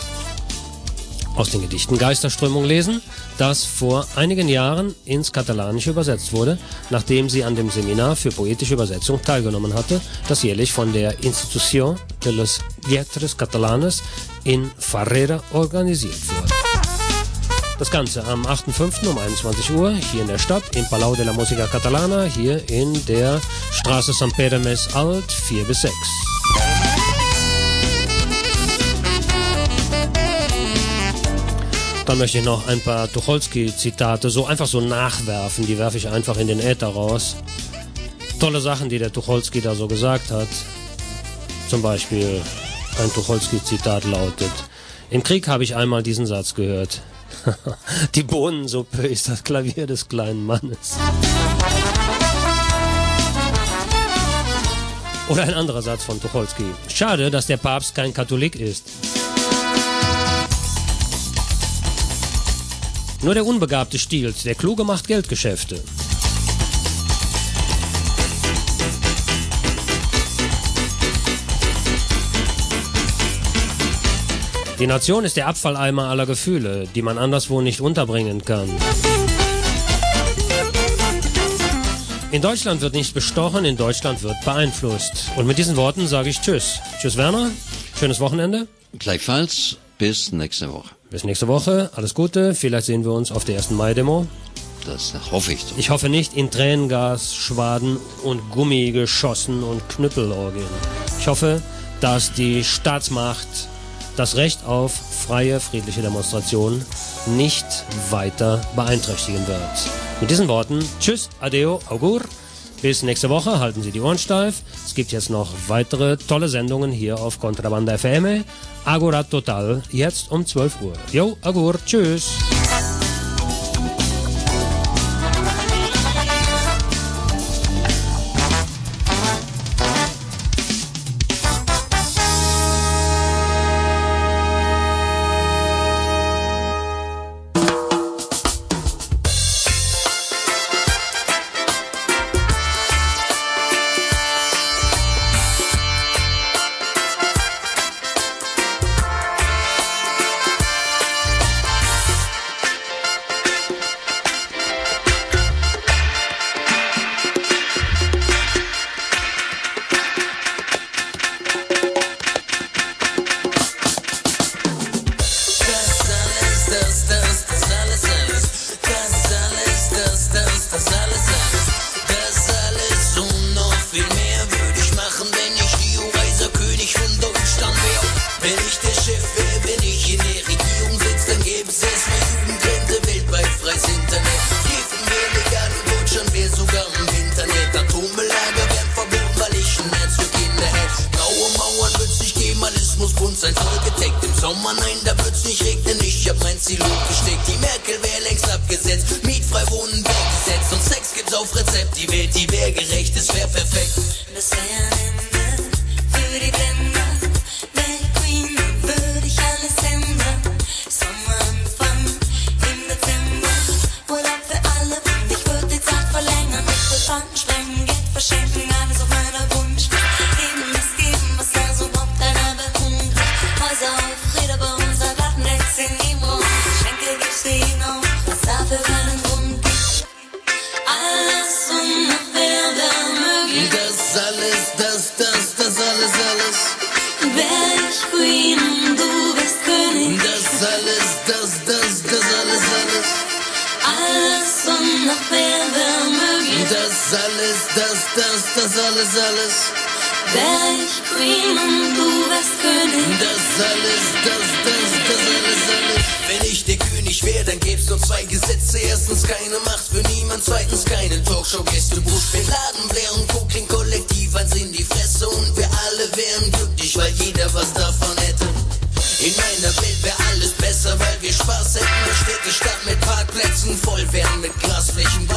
lesen, das vor einigen Jahren ins Katalanische übersetzt wurde, nachdem sie an dem Seminar für poetische Übersetzung teilgenommen hatte, das jährlich von der Institución de les Lletres Catalanes in Farrera organisiert wird. Das Ganze am 8.5. um 21 Uhr hier in der Stadt, im Palau de la Música Catalana, hier in der Straße Sant Pere Més Alt 4-6. Dann möchte ich noch ein paar Tucholsky-Zitate so einfach so nachwerfen, die werfe ich einfach in den Äther raus. Tolle Sachen, die der Tucholsky da so gesagt hat. Zum Beispiel ein Tucholsky-Zitat lautet: Im Krieg habe ich einmal diesen Satz gehört. Die Bohnensuppe ist das Klavier des kleinen Mannes. Oder ein anderer Satz von Tucholsky. Schade, dass der Papst kein Katholik ist. Nur der Unbegabte stiehlt, der Kluge macht Geldgeschäfte. Die Nation ist der Abfalleimer aller Gefühle, die man anderswo nicht unterbringen kann. In Deutschland wird nicht bestochen, in Deutschland wird beeinflusst. Und mit diesen Worten sage ich Tschüss. Tschüss Werner, schönes Wochenende. Gleichfalls, bis nächste Woche. Bis nächste Woche, alles Gute, vielleicht sehen wir uns auf der 1. Mai-Demo. Das hoffe ich doch. Ich hoffe nicht in Tränengas, Schwaden und Gummigeschossen und Knüppelorgien. Ich hoffe, dass die Staatsmacht das Recht auf freie, friedliche Demonstration nicht weiter beeinträchtigen wird. Mit diesen Worten, tschüss, adeo, augur, bis nächste Woche, halten Sie die Ohren steif. Es gibt jetzt noch weitere tolle Sendungen hier auf Contrabanda FM. Agora Total, jetzt um 12 Uhr. Jo, agur, tschüss. Mama, nein, da wird's nicht regnen. Ich hab mein Ziel hochgesteckt, die Merkel wär längst abgesetzt. Mietfrei wohnen weggesetzt und Sex gibt's auf Rezept. Die Welt, die wär gerecht, es wär perfekt. Das wär ein Ende für die Blender. Wär Queen, würde ich alles ändern. Sommeranfang im Dezember, Urlaub für alle und ich würde die Zeit verlängern. Ich würde Banken sprengen, Geld verschenken, alles auf meiner Wunsch. Leben ist geben, was er so braucht, einer behungert. Häuser auf Friede bei unser Datenetz in ihm rum. Schenke gibt's für ihn auch, was dafür keinen Grund gibt. Alles und noch mehr wär möglich. Das alles, das alles. Wär ich Queen und du wärst König. Das alles, das alles. Alles und noch mehr wär möglich. Das alles, das alles. Wär ich Queen und du wärst König. Das alles, alles. Wenn ich der König wär, dann gäb's nur zwei Gesetze. Erstens keine Macht für niemand, zweitens keine Talkshow-Gäste. Bush, Bin Laden, Blair und Co. klingt kollektiv als in die Fresse. Und wir alle wären glücklich, weil jeder was davon hätte. In meiner Welt wär alles besser, weil wir Spaß hätten. Eine Städte statt mit Parkplätzen voll wären mit Grasflächen.